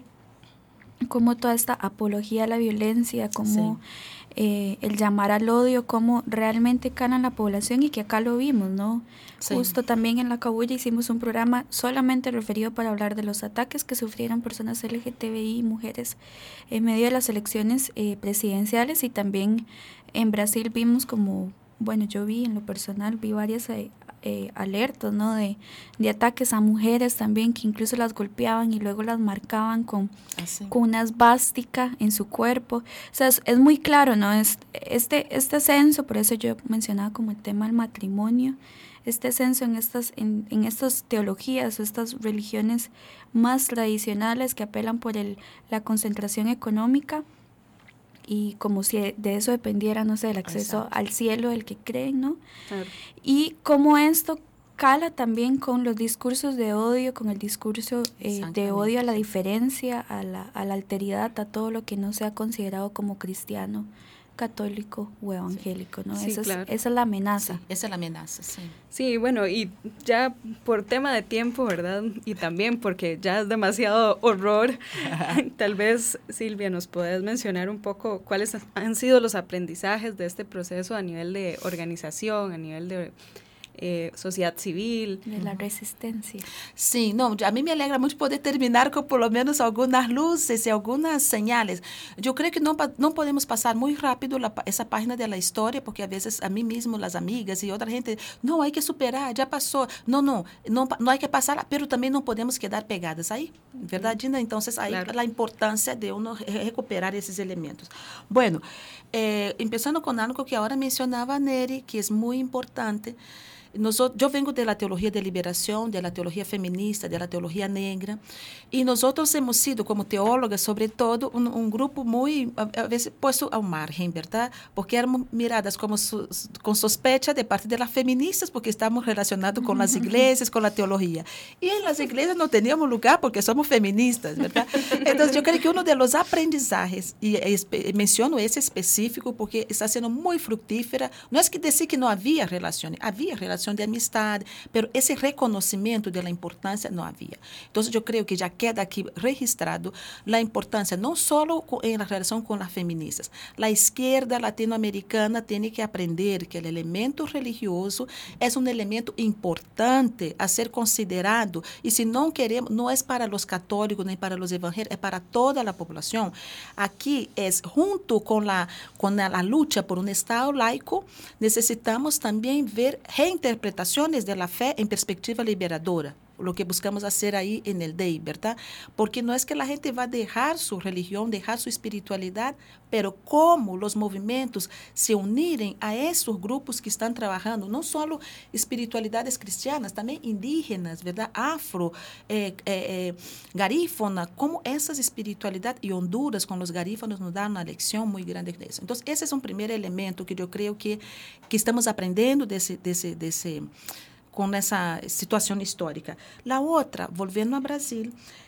como toda esta apología a la violencia, como sí. eh, el llamar al odio, como realmente cala en la población, y que acá lo vimos, ¿no? Sí. Justo también en La Cabulla hicimos un programa solamente referido para hablar de los ataques que sufrieron personas L G T B I, mujeres, en medio de las elecciones eh, presidenciales, y también en Brasil vimos como, bueno, yo vi en lo personal, vi varias eh, eh, alertas, ¿no? De, de ataques a mujeres también, que incluso las golpeaban y luego las marcaban con, ah, con una esvástica en su cuerpo. O sea, es, es muy claro, ¿no? Es, este, este censo, por eso yo mencionaba como el tema del matrimonio, este censo en estas, en, en estas teologías o estas religiones más tradicionales que apelan por el, la concentración económica, y como si de eso dependiera, no sé, el acceso Exacto. al cielo del que creen, ¿no? Claro. Y cómo esto cala también con los discursos de odio, con el discurso eh, de odio a la diferencia, a la, a la alteridad, a todo lo que no sea considerado como cristiano, católico o evangélico, ¿no? Sí, esa, claro. es, esa es la amenaza. Sí, esa es la amenaza, sí. Sí, bueno, y ya por tema de tiempo, ¿verdad? Y también porque ya es demasiado horror, tal vez, Silvia, nos podés mencionar un poco cuáles han sido los aprendizajes de este proceso a nivel de organización, a nivel de Eh, sociedad civil. De la resistencia. Sí, no, a mí me alegra mucho poder terminar con por lo menos algunas luces y algunas señales. Yo creo que no, no podemos pasar muy rápido la, esa página de la historia, porque a veces a mí mismo, las amigas y otra gente, no, hay que superar, ya pasó. No, no, no, no hay que pasar, pero también no podemos quedar pegadas ahí, ¿verdad, Gina? Entonces, ahí claro. la importancia de uno recuperar esos elementos. Bueno, eh, empezando con algo que ahora mencionaba Neri, que es muy importante. Nosotros, yo vengo de la teología de liberación, de la teología feminista, de la teología negra, y nosotros hemos sido, como teólogas, sobre todo, un, un grupo muy, a veces, puesto al margen, ¿verdad? Porque éramos miradas como su, con sospecha de parte de las feministas, porque estamos relacionados con las iglesias, con la teología. Y en las iglesias no teníamos lugar porque somos feministas, ¿verdad? Entonces, yo creo que uno de los aprendizajes, y menciono ese específico porque está siendo muy fructífera, no es que decir que no había relaciones, había relaciones de amistad, pero ese reconocimiento de la importancia no había. Entonces, yo creo que ya queda aquí registrado la importancia, no solo en la relación con las feministas. La izquierda latinoamericana tiene que aprender que el elemento religioso es un elemento importante a ser considerado, y si no queremos, no es para los católicos ni para los evangélicos, es para toda la población. Aquí es, junto con la, con la, la lucha por un Estado laico, necesitamos también ver gente interpretaciones de la fe en perspectiva liberadora, lo que buscamos hacer ahí en el D E I, ¿verdad? Porque no es que la gente va a dejar su religión, dejar su espiritualidad, pero cómo los movimientos se uniren a esos grupos que están trabajando, no solo espiritualidades cristianas, también indígenas, ¿verdad? Afro, eh, eh, eh, garífona, cómo esas espiritualidades, y Honduras con los garífonos nos dan una lección muy grande de eso. Entonces, ese es un primer elemento que yo creo que, que estamos aprendiendo de ese, de ese, de ese con esa situación histórica. La otra, volviendo a Brasil,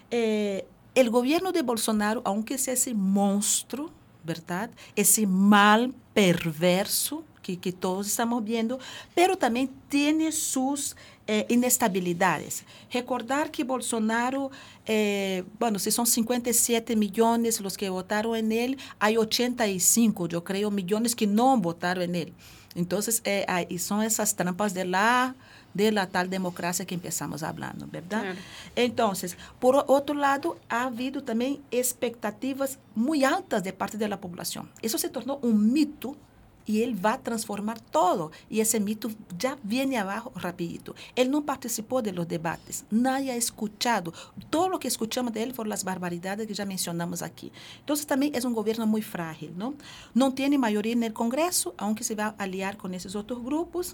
eh, el gobierno de Bolsonaro, aunque sea ese monstruo, ¿verdad? Ese mal perverso que, que todos estamos viendo, pero también tiene sus eh, inestabilidades. Recordar que Bolsonaro, eh, bueno, si son cincuenta y siete millones los que votaron en él, hay ochenta y cinco, yo creo, millones que no votaron en él. Entonces, eh, hay, son esas trampas de la... de la tal democracia que empezamos hablando, ¿verdad? Claro. Entonces, por otro lado, ha habido también expectativas muy altas de parte de la población. Eso se tornó un mito y él va a transformar todo. Y ese mito ya viene abajo rapidito. Él no participó de los debates, nadie ha escuchado. Todo lo que escuchamos de él fueron las barbaridades que ya mencionamos aquí. Entonces, también es un gobierno muy frágil, ¿no? No tiene mayoría en el Congreso, aunque se va a aliar con esos otros grupos.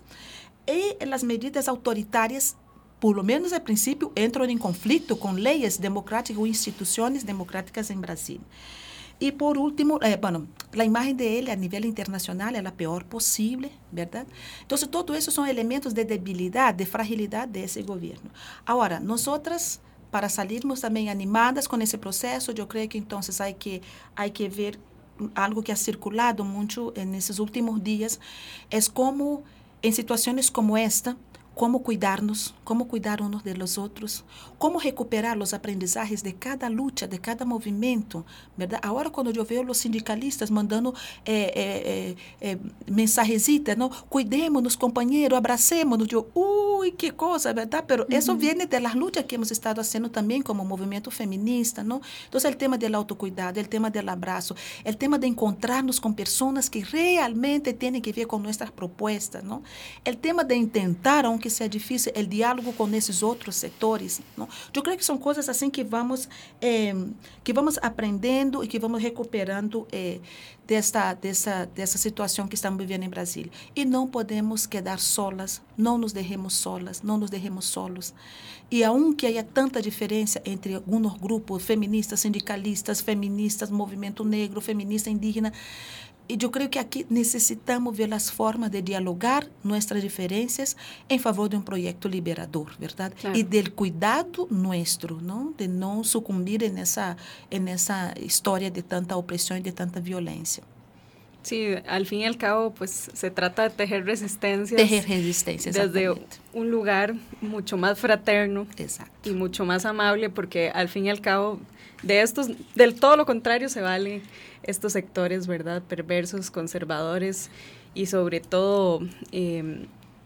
Y las medidas autoritarias, por lo menos al principio, entran en conflicto con leyes democráticas o instituciones democráticas en Brasil. Y por último, eh, bueno, la imagen de él a nivel internacional es la peor posible, ¿verdad? Entonces, todo eso son elementos de debilidad, de fragilidad de ese gobierno. Ahora, nosotras, para salirnos también animadas con ese proceso, yo creo que entonces hay que, hay que ver algo que ha circulado mucho en esos últimos días, es cómo en situaciones como esta, cómo cuidarnos, cómo cuidar unos de los otros, cómo recuperar los aprendizajes de cada lucha, de cada movimiento, ¿verdad? Ahora cuando yo veo los sindicalistas mandando eh, eh, eh, mensajecitas, ¿no? Cuidémonos, compañeros, abracémonos, yo, uy, qué cosa, ¿verdad? Pero uh-huh. Eso viene de las luchas que hemos estado haciendo también como movimiento feminista, ¿no? Entonces el tema del autocuidado, el tema del abrazo, el tema de encontrarnos con personas que realmente tienen que ver con nuestras propuestas, ¿no? El tema de intentar, aunque que sea difícil, el diálogo con esos otros sectores, ¿no? Yo creo que son cosas así que vamos, eh, que vamos aprendendo y que vamos recuperando eh, de, esta, de, esa, de esa situación que estamos viviendo en Brasil. Y no podemos quedar solas, no nos dejemos solas, no nos dejemos solos. Y aunque haya tanta diferencia entre algunos grupos feministas, sindicalistas, feministas, movimiento negro, feminista indígena, y yo creo que aquí necesitamos ver las formas de dialogar nuestras diferencias en favor de un proyecto liberador, ¿verdad? Claro. Y del cuidado nuestro, ¿no? De no sucumbir en esa, en esa historia de tanta opresión y de tanta violencia. Sí, al fin y al cabo, pues se trata de tejer resistencias. Tejer resistencias, desde un lugar mucho más fraterno. Exacto. Y mucho más amable, porque al fin y al cabo, de estos, del todo lo contrario se valen estos sectores, ¿verdad? Perversos, conservadores y sobre todo eh,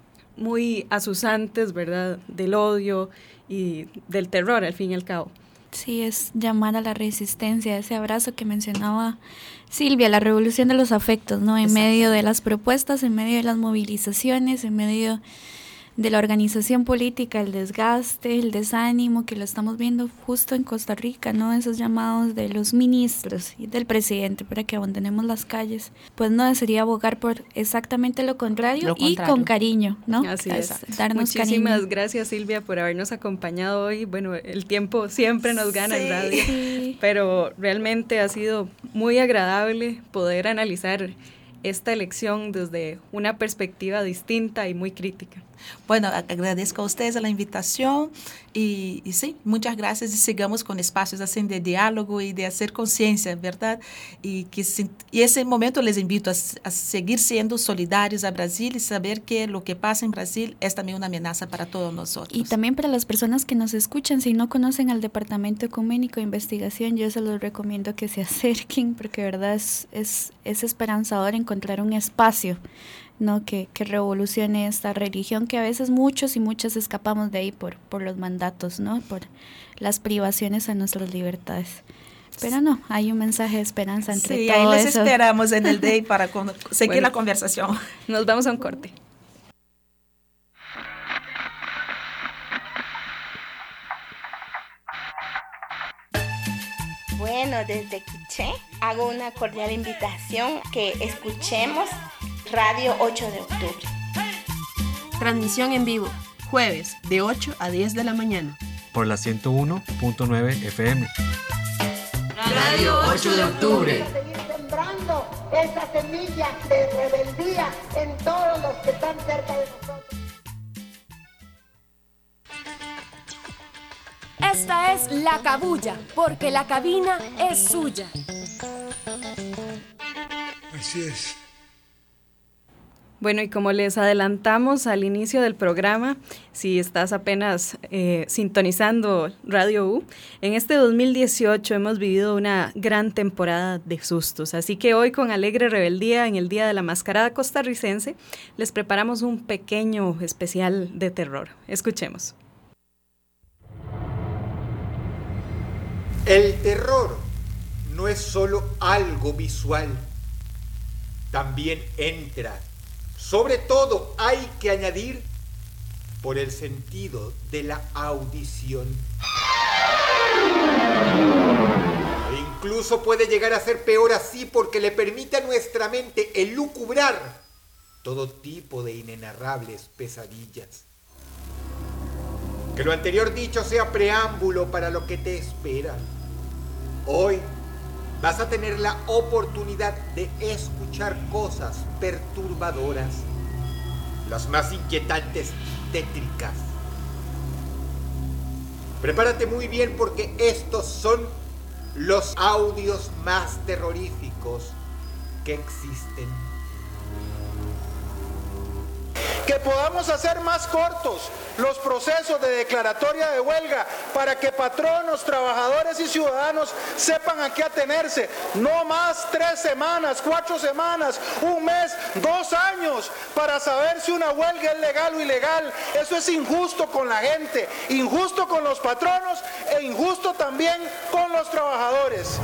muy asusantes, ¿verdad? Del odio y del terror, al fin y al cabo. Sí, es llamar a la resistencia, ese abrazo que mencionaba Silvia, la revolución de los afectos, ¿no? En medio de las propuestas, en medio de las movilizaciones, en medio de la organización política, el desgaste, el desánimo que lo estamos viendo justo en Costa Rica, ¿no? Esos llamados de los ministros y del presidente para que abandonemos las calles, pues no, sería abogar por exactamente lo contrario, lo contrario. Y con cariño, ¿no? Así es. Darnos Muchísimas cariño. Gracias, Silvia, por habernos acompañado hoy. Bueno, el tiempo siempre nos gana sí. en radio, sí. pero realmente ha sido muy agradable poder analizar esta elección desde una perspectiva distinta y muy crítica. Bueno, agradezco a ustedes la invitación y, y sí, muchas gracias y sigamos con espacios así de diálogo y de hacer conciencia, ¿verdad? Y que y ese momento les invito a, a seguir siendo solidarios a Brasil y saber que lo que pasa en Brasil es también una amenaza para todos nosotros. Y también para las personas que nos escuchan, si no conocen al Departamento Ecuménico de Investigación, yo se los recomiendo que se acerquen porque de verdad es, es, es esperanzador encontrar un espacio, ¿no? que, que revolucione esta religión que a veces muchos y muchas escapamos de ahí por, por los mandatos, ¿no? Por las privaciones a nuestras libertades. Pero no, hay un mensaje de esperanza entre sí, todo ahí les eso. esperamos en el day para con, seguir bueno, la conversación. Nos vamos a un corte. Bueno, desde Quiché hago una cordial invitación que escuchemos Radio ocho de octubre. Transmisión en vivo, jueves de ocho a diez de la mañana. Por la ciento uno punto nueve F M. Radio ocho de octubre. Seguir sembrando esa semilla de rebeldía en todos los que están cerca de nosotros. Esta es La Cabulla, porque la cabina es suya. Así es. Bueno, y como les adelantamos al inicio del programa, si estás apenas eh, sintonizando Radio U, en este dos mil dieciocho hemos vivido una gran temporada de sustos, así que hoy con alegre rebeldía en el Día de la Mascarada Costarricense les preparamos un pequeño especial de terror. Escuchemos. El terror no es solo algo visual, también entra. Sobre todo hay que añadir por el sentido de la audición. E incluso puede llegar a ser peor así porque le permite a nuestra mente elucubrar todo tipo de inenarrables pesadillas. Que lo anterior dicho sea preámbulo para lo que te espera. Hoy vas a tener la oportunidad de escuchar cosas perturbadoras, las más inquietantes y tétricas. Prepárate muy bien porque estos son los audios más terroríficos que existen. Que podamos hacer más cortos los procesos de declaratoria de huelga para que patronos, trabajadores y ciudadanos sepan a qué atenerse. No más tres semanas, cuatro semanas, un mes, dos años para saber si una huelga es legal o ilegal. Eso es injusto con la gente, injusto con los patronos e injusto también con los trabajadores.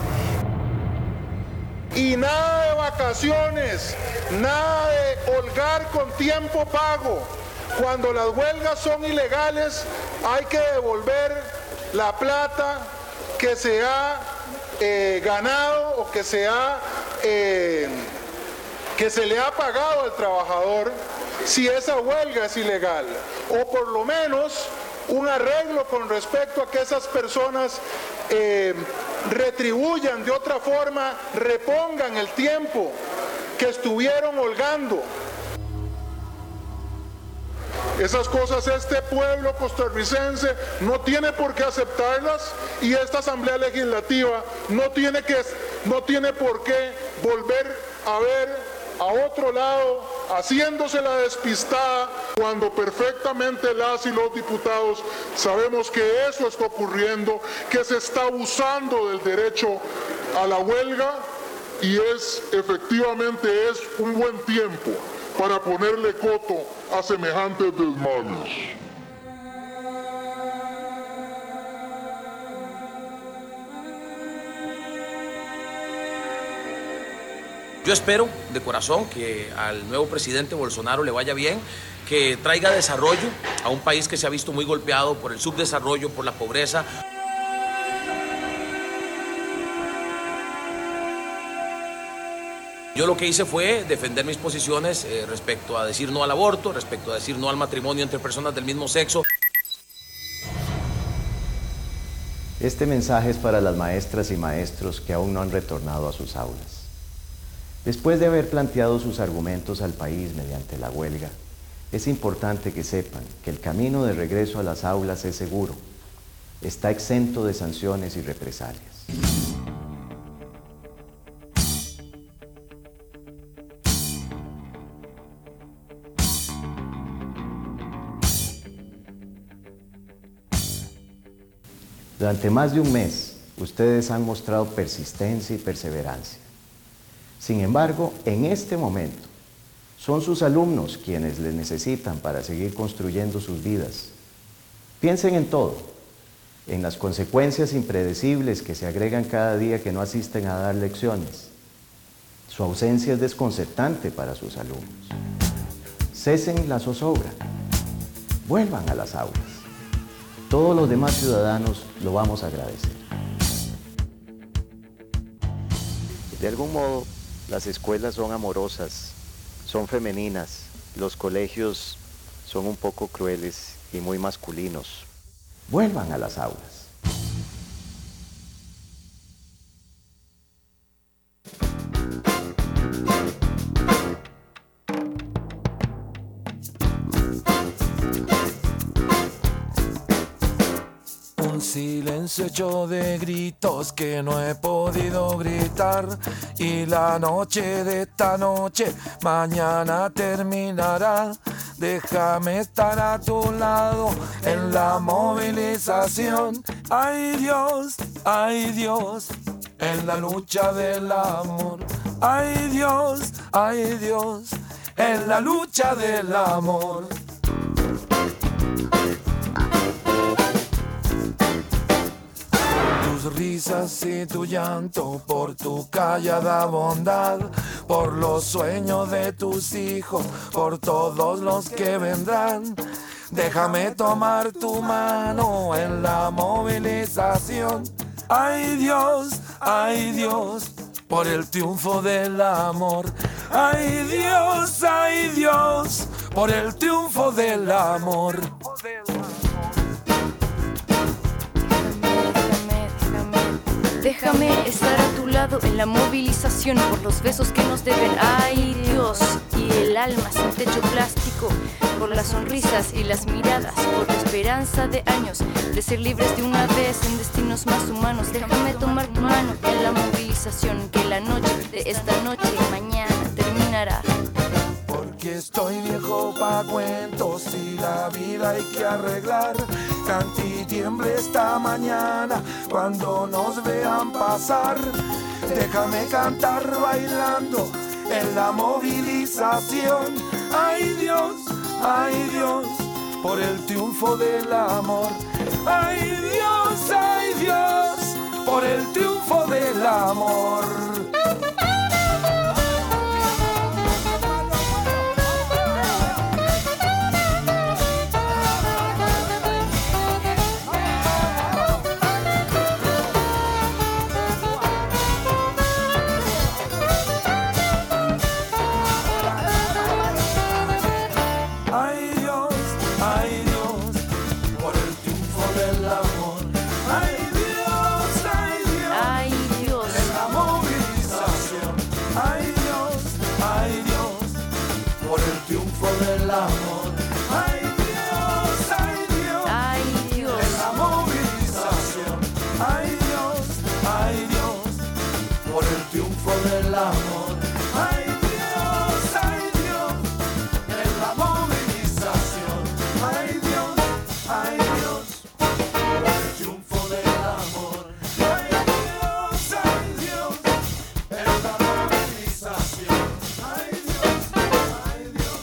Y nada de vacaciones, nada de holgar con tiempo pago. Cuando las huelgas son ilegales, hay que devolver la plata que se ha eh, ganado o que se ha eh, que se le ha pagado al trabajador si esa huelga es ilegal, o por lo menos un arreglo con respecto a que esas personas eh, retribuyan de otra forma, repongan el tiempo que estuvieron holgando. Esas cosas este pueblo costarricense no tiene por qué aceptarlas y esta Asamblea Legislativa no tiene, que, no tiene por qué volver a ver a otro lado haciéndose la despistada cuando perfectamente las y los diputados sabemos que eso está ocurriendo, que se está abusando del derecho a la huelga y es efectivamente es un buen tiempo para ponerle coto a semejantes desmanes. Yo espero de corazón que al nuevo presidente Bolsonaro le vaya bien, que traiga desarrollo a un país que se ha visto muy golpeado por el subdesarrollo, por la pobreza. Yo lo que hice fue defender mis posiciones eh, respecto a decir no al aborto, respecto a decir no al matrimonio entre personas del mismo sexo. Este mensaje es para las maestras y maestros que aún no han retornado a sus aulas. Después de haber planteado sus argumentos al país mediante la huelga, es importante que sepan que el camino de regreso a las aulas es seguro, está exento de sanciones y represalias. Durante más de un mes, ustedes han mostrado persistencia y perseverancia. Sin embargo, en este momento, son sus alumnos quienes les necesitan para seguir construyendo sus vidas. Piensen en todo, en las consecuencias impredecibles que se agregan cada día que no asisten a dar lecciones. Su ausencia es desconcertante para sus alumnos. Cesen la zozobra, vuelvan a las aulas. Todos los demás ciudadanos lo vamos a agradecer. De algún modo, las escuelas son amorosas, son femeninas, los colegios son un poco crueles y muy masculinos. Vuelvan a las aulas. silencio hecho de gritos que no he podido gritar. Y la noche de esta noche mañana terminará. Déjame estar a tu lado en la movilización. Ay Dios, ay Dios, en la lucha del amor. Ay Dios, ay Dios, en la lucha del amor. Tus risas y tu llanto, por tu callada bondad, por los sueños de tus hijos, por todos los que vendrán. Déjame tomar tu mano en la movilización. Ay Dios, ay Dios, por el triunfo del amor. Ay Dios, ay Dios, por el triunfo del amor. Déjame estar a tu lado en la movilización por los besos que nos deben. Ay Dios, y el alma sin techo plástico, por las sonrisas y las miradas, por la esperanza de años de ser libres de una vez en destinos más humanos. Déjame tomar tu mano en la movilización, que la noche de esta noche mañana terminará. Porque estoy viejo pa' cuentos y la vida hay que arreglar. Cante y tiemble esta mañana cuando nos vean pasar. Déjame cantar bailando en la movilización. Ay Dios, ay Dios, por el triunfo del amor. Ay Dios, ay Dios, por el triunfo del amor. Del amor. Ay Dios, ay Dios, ay Dios, en la movilización. Ay Dios, ay Dios, por el triunfo del amor. Ay Dios, ay Dios, en la movilización. Ay Dios, ay Dios, por el triunfo del amor. Ay Dios, ay Dios, en la movilización. Ay Dios, ay Dios.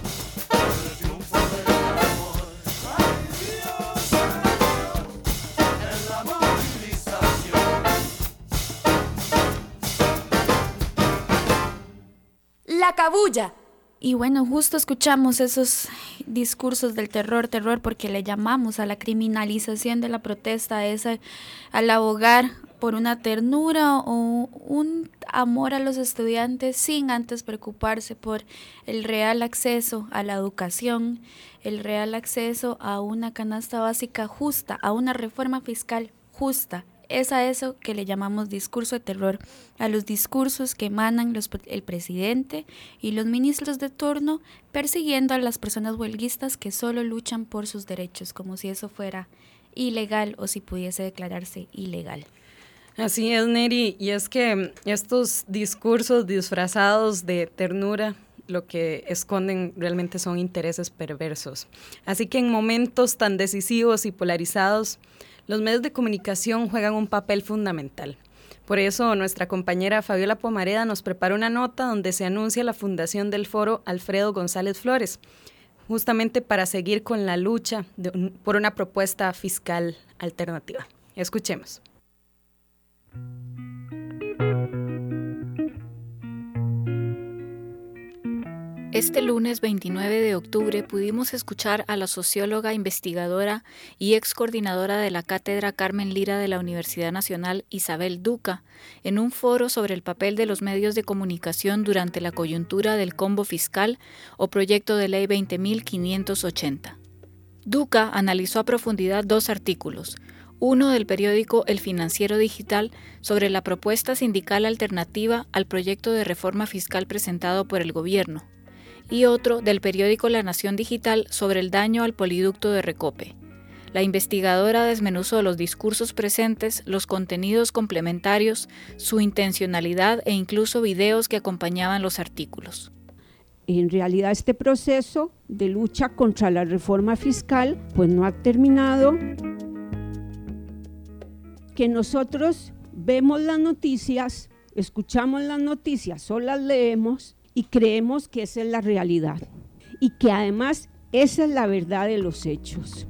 La cabulla. Y bueno, justo escuchamos esos discursos del terror, terror porque le llamamos a la criminalización de la protesta, a esa, al abogar por una ternura o un amor a los estudiantes sin antes preocuparse por el real acceso a la educación, el real acceso a una canasta básica justa, a una reforma fiscal justa. Es a eso que le llamamos discurso de terror, a los discursos que emanan los, el presidente y los ministros de turno persiguiendo a las personas huelguistas que solo luchan por sus derechos, como si eso fuera ilegal o si pudiese declararse ilegal. Así es, Neri, y es que estos discursos disfrazados de ternura lo que esconden realmente son intereses perversos. Así que en momentos tan decisivos y polarizados, los medios de comunicación juegan un papel fundamental. Por eso nuestra compañera Fabiola Pomareda nos prepara una nota donde se anuncia la fundación del Foro Alfredo González Flores, justamente para seguir con la lucha de un, por una propuesta fiscal alternativa. Escuchemos. Este lunes veintinueve de octubre pudimos escuchar a la socióloga, investigadora y ex coordinadora de la Cátedra Carmen Lira de la Universidad Nacional, Isabel Duca, en un foro sobre el papel de los medios de comunicación durante la coyuntura del combo fiscal o proyecto de ley veinte mil quinientos ochenta. Duca analizó a profundidad dos artículos, uno del periódico El Financiero Digital sobre la propuesta sindical alternativa al proyecto de reforma fiscal presentado por el gobierno, y otro del periódico La Nación Digital sobre el daño al poliducto de Recope. La investigadora desmenuzó los discursos presentes, los contenidos complementarios, su intencionalidad e incluso videos que acompañaban los artículos. En realidad este proceso de lucha contra la reforma fiscal pues no ha terminado, que nosotros vemos las noticias, escuchamos las noticias o las leemos y creemos que esa es la realidad y que además esa es la verdad de los hechos.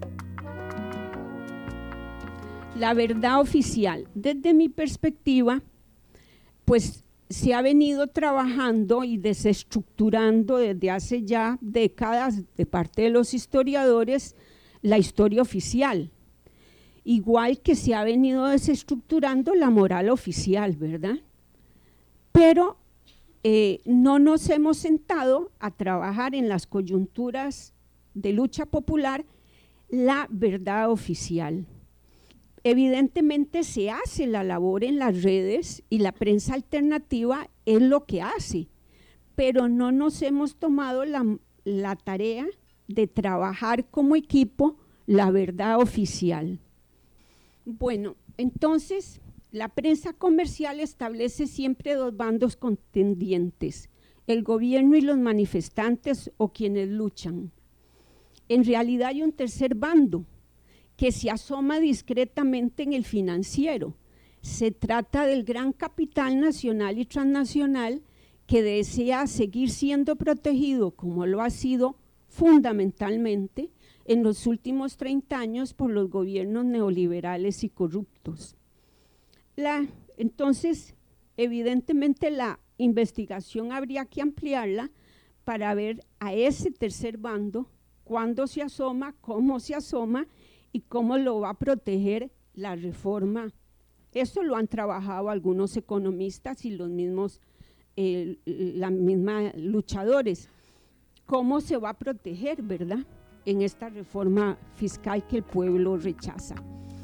La verdad oficial, desde mi perspectiva, pues se ha venido trabajando y desestructurando desde hace ya décadas de parte de los historiadores la historia oficial, igual que se ha venido desestructurando la moral oficial, ¿verdad? Pero eh, no nos hemos sentado a trabajar en las coyunturas de lucha popular la verdad oficial. Evidentemente se hace la labor en las redes y la prensa alternativa es lo que hace, pero no nos hemos tomado la, la tarea de trabajar como equipo la verdad oficial. Bueno, entonces la prensa comercial establece siempre dos bandos contendientes, el gobierno y los manifestantes o quienes luchan. En realidad hay un tercer bando que se asoma discretamente en el financiero. Se trata del gran capital nacional y transnacional que desea seguir siendo protegido como lo ha sido fundamentalmente en los últimos treinta años por los gobiernos neoliberales y corruptos. La, entonces, evidentemente la investigación habría que ampliarla para ver a ese tercer bando, cuándo se asoma, cómo se asoma y cómo lo va a proteger la reforma. Eso lo han trabajado algunos economistas y los mismos, eh, la misma luchadores. ¿Cómo se va a proteger, verdad?, en esta reforma fiscal que el pueblo rechaza?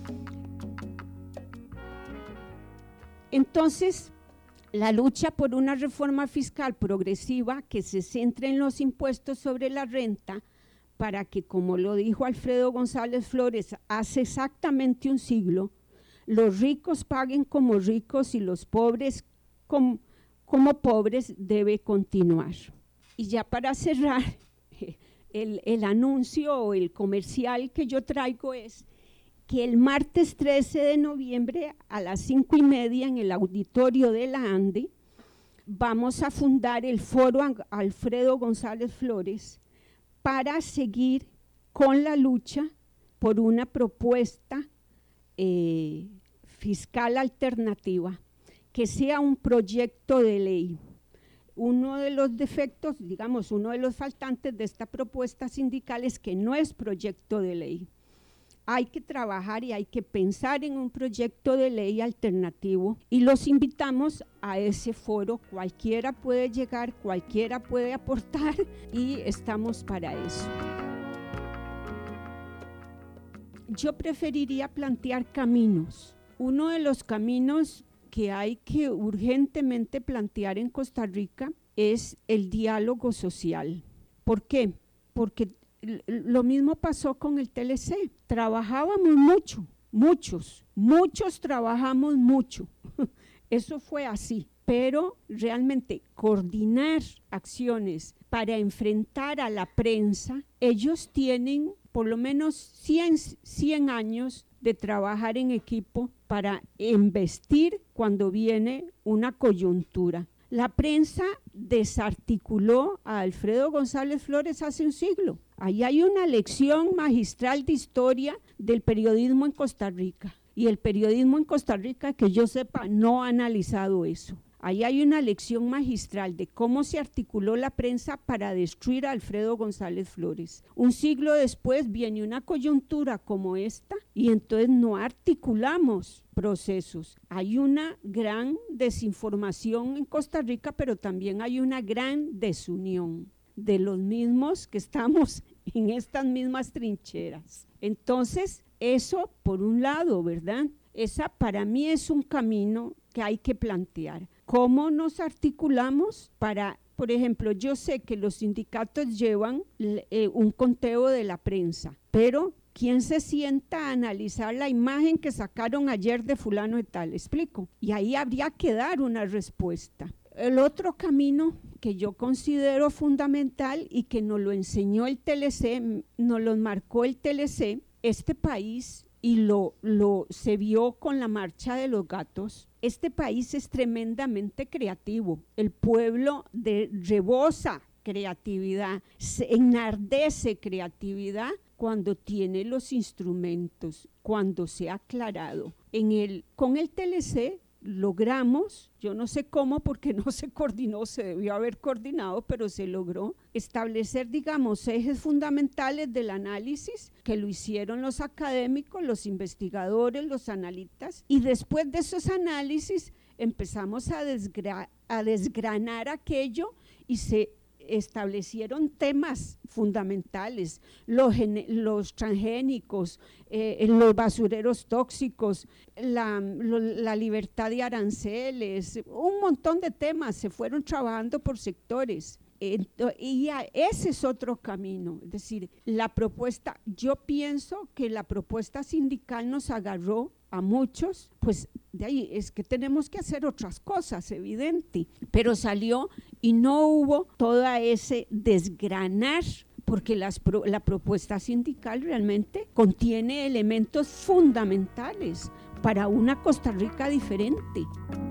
Entonces, la lucha por una reforma fiscal progresiva que se centre en los impuestos sobre la renta para que, como lo dijo Alfredo González Flores hace exactamente un siglo, los ricos paguen como ricos y los pobres como, como pobres, debe continuar. Y ya para cerrar, el, el anuncio o el comercial que yo traigo es que el martes trece de noviembre a las cinco y media en el auditorio de la ANDE vamos a fundar el Foro Alfredo González Flores para seguir con la lucha por una propuesta eh, fiscal alternativa, que sea un proyecto de ley. Uno de los defectos, digamos, uno de los faltantes de esta propuesta sindical es que no es proyecto de ley. Hay que trabajar y hay que pensar en un proyecto de ley alternativo y los invitamos a ese foro. Cualquiera puede llegar, cualquiera puede aportar y estamos para eso. Yo preferiría plantear caminos. Uno de los caminos que hay que urgentemente plantear en Costa Rica es el diálogo social. ¿Por qué? Porque lo mismo pasó con el T L C, trabajábamos mucho, muchos, muchos trabajamos mucho, eso fue así, pero realmente coordinar acciones para enfrentar a la prensa, ellos tienen por lo menos cien, cien años de trabajar en equipo para embestir cuando viene una coyuntura. La prensa desarticuló a Alfredo González Flores hace un siglo. Ahí hay una lección magistral de historia del periodismo en Costa Rica. Y el periodismo en Costa Rica, que yo sepa, no ha analizado eso. Ahí hay una lección magistral de cómo se articuló la prensa para destruir a Alfredo González Flores. Un siglo después viene una coyuntura como esta y entonces no articulamos procesos. Hay una gran desinformación en Costa Rica, pero también hay una gran desunión de los mismos que estamos en estas mismas trincheras. Entonces, eso por un lado, ¿verdad? Esa para mí es un camino que hay que plantear. ¿Cómo nos articulamos para, por ejemplo, yo sé que los sindicatos llevan eh, un conteo de la prensa, pero ¿quién se sienta a analizar la imagen que sacaron ayer de fulano de tal? ¿Explico? Y ahí habría que dar una respuesta. El otro camino que yo considero fundamental y que nos lo enseñó el T L C, nos lo marcó el T L C, este país, y lo, lo se vio con la marcha de los gatos, este país es tremendamente creativo, el pueblo de, rebosa creatividad, se enardece creatividad cuando tiene los instrumentos, cuando se ha aclarado. En el, con el T L C logramos, yo no sé cómo porque no se coordinó, se debió haber coordinado, pero se logró establecer, digamos, ejes fundamentales del análisis que lo hicieron los académicos, los investigadores, los analistas, y después de esos análisis empezamos a, desgra- a desgranar aquello y se establecieron temas fundamentales, los, los transgénicos, eh, los basureros tóxicos, la, lo, la libertad de aranceles, un montón de temas se fueron trabajando por sectores. Y ese es otro camino, es decir, la propuesta, yo pienso que la propuesta sindical nos agarró a muchos, pues de ahí es que tenemos que hacer otras cosas, evidente, pero salió y no hubo todo ese desgranar, porque las pro, la propuesta sindical realmente contiene elementos fundamentales para una Costa Rica diferente.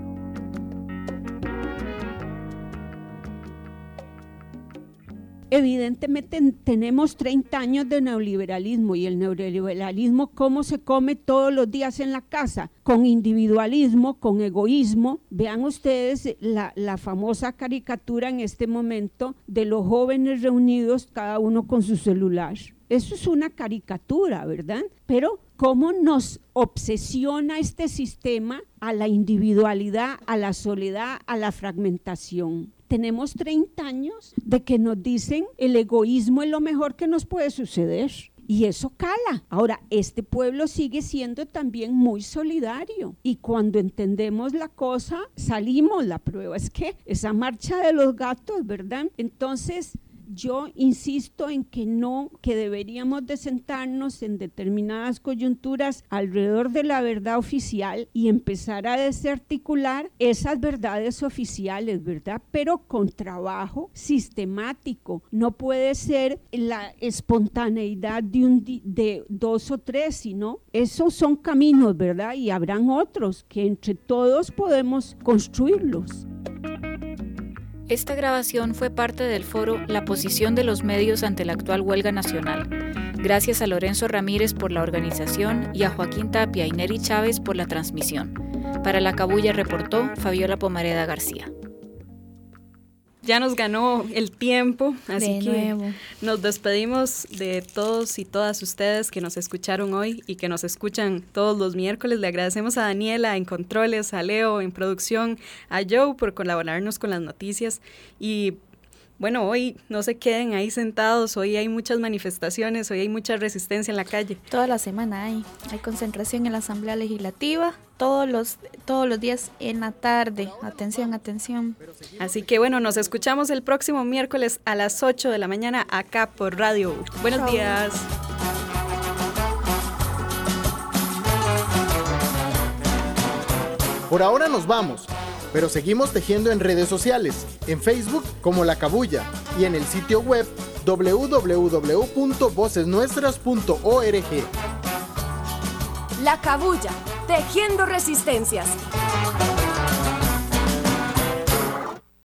Evidentemente tenemos treinta años de neoliberalismo, y el neoliberalismo, ¿cómo se come todos los días en la casa? Con individualismo, con egoísmo. Vean ustedes la, la famosa caricatura en este momento de los jóvenes reunidos, cada uno con su celular. Eso es una caricatura, ¿verdad? Pero ¿cómo nos obsesiona este sistema a la individualidad, a la soledad, a la fragmentación? Tenemos treinta años de que nos dicen el egoísmo es lo mejor que nos puede suceder. Y eso cala. Ahora, este pueblo sigue siendo también muy solidario. Y cuando entendemos la cosa, salimos. La prueba es que esa marcha de los gatos, ¿verdad? Entonces, yo insisto en que no, que deberíamos de sentarnos en determinadas coyunturas alrededor de la verdad oficial y empezar a desarticular esas verdades oficiales, ¿verdad? Pero con trabajo sistemático. No puede ser la espontaneidad de, un, de dos o tres, sino esos son caminos, ¿verdad? Y habrán otros que entre todos podemos construirlos. Esta grabación fue parte del foro La posición de los medios ante la actual huelga nacional. Gracias a Lorenzo Ramírez por la organización y a Joaquín Tapia y Neri Chávez por la transmisión. Para La Cabulla reportó Fabiola Pomareda García. Ya nos ganó el tiempo, así de que nuevo. Nos despedimos de todos y todas ustedes que nos escucharon hoy y que nos escuchan todos los miércoles. Le agradecemos a Daniela en controles, a Leo en producción, a Joe por colaborarnos con las noticias. Y bueno, hoy no se queden ahí sentados, hoy hay muchas manifestaciones, hoy hay mucha resistencia en la calle. Toda la semana hay, hay concentración en la Asamblea Legislativa, todos los, todos los días en la tarde. Atención, atención. Así que bueno, nos escuchamos el próximo miércoles a las ocho de la mañana acá por Radio U. Buenos Chau. días. Por ahora nos vamos, pero seguimos tejiendo en redes sociales, en Facebook como La Cabulla y en el sitio web doble u doble u doble u punto voces nuestras punto org. La Cabulla, tejiendo resistencias.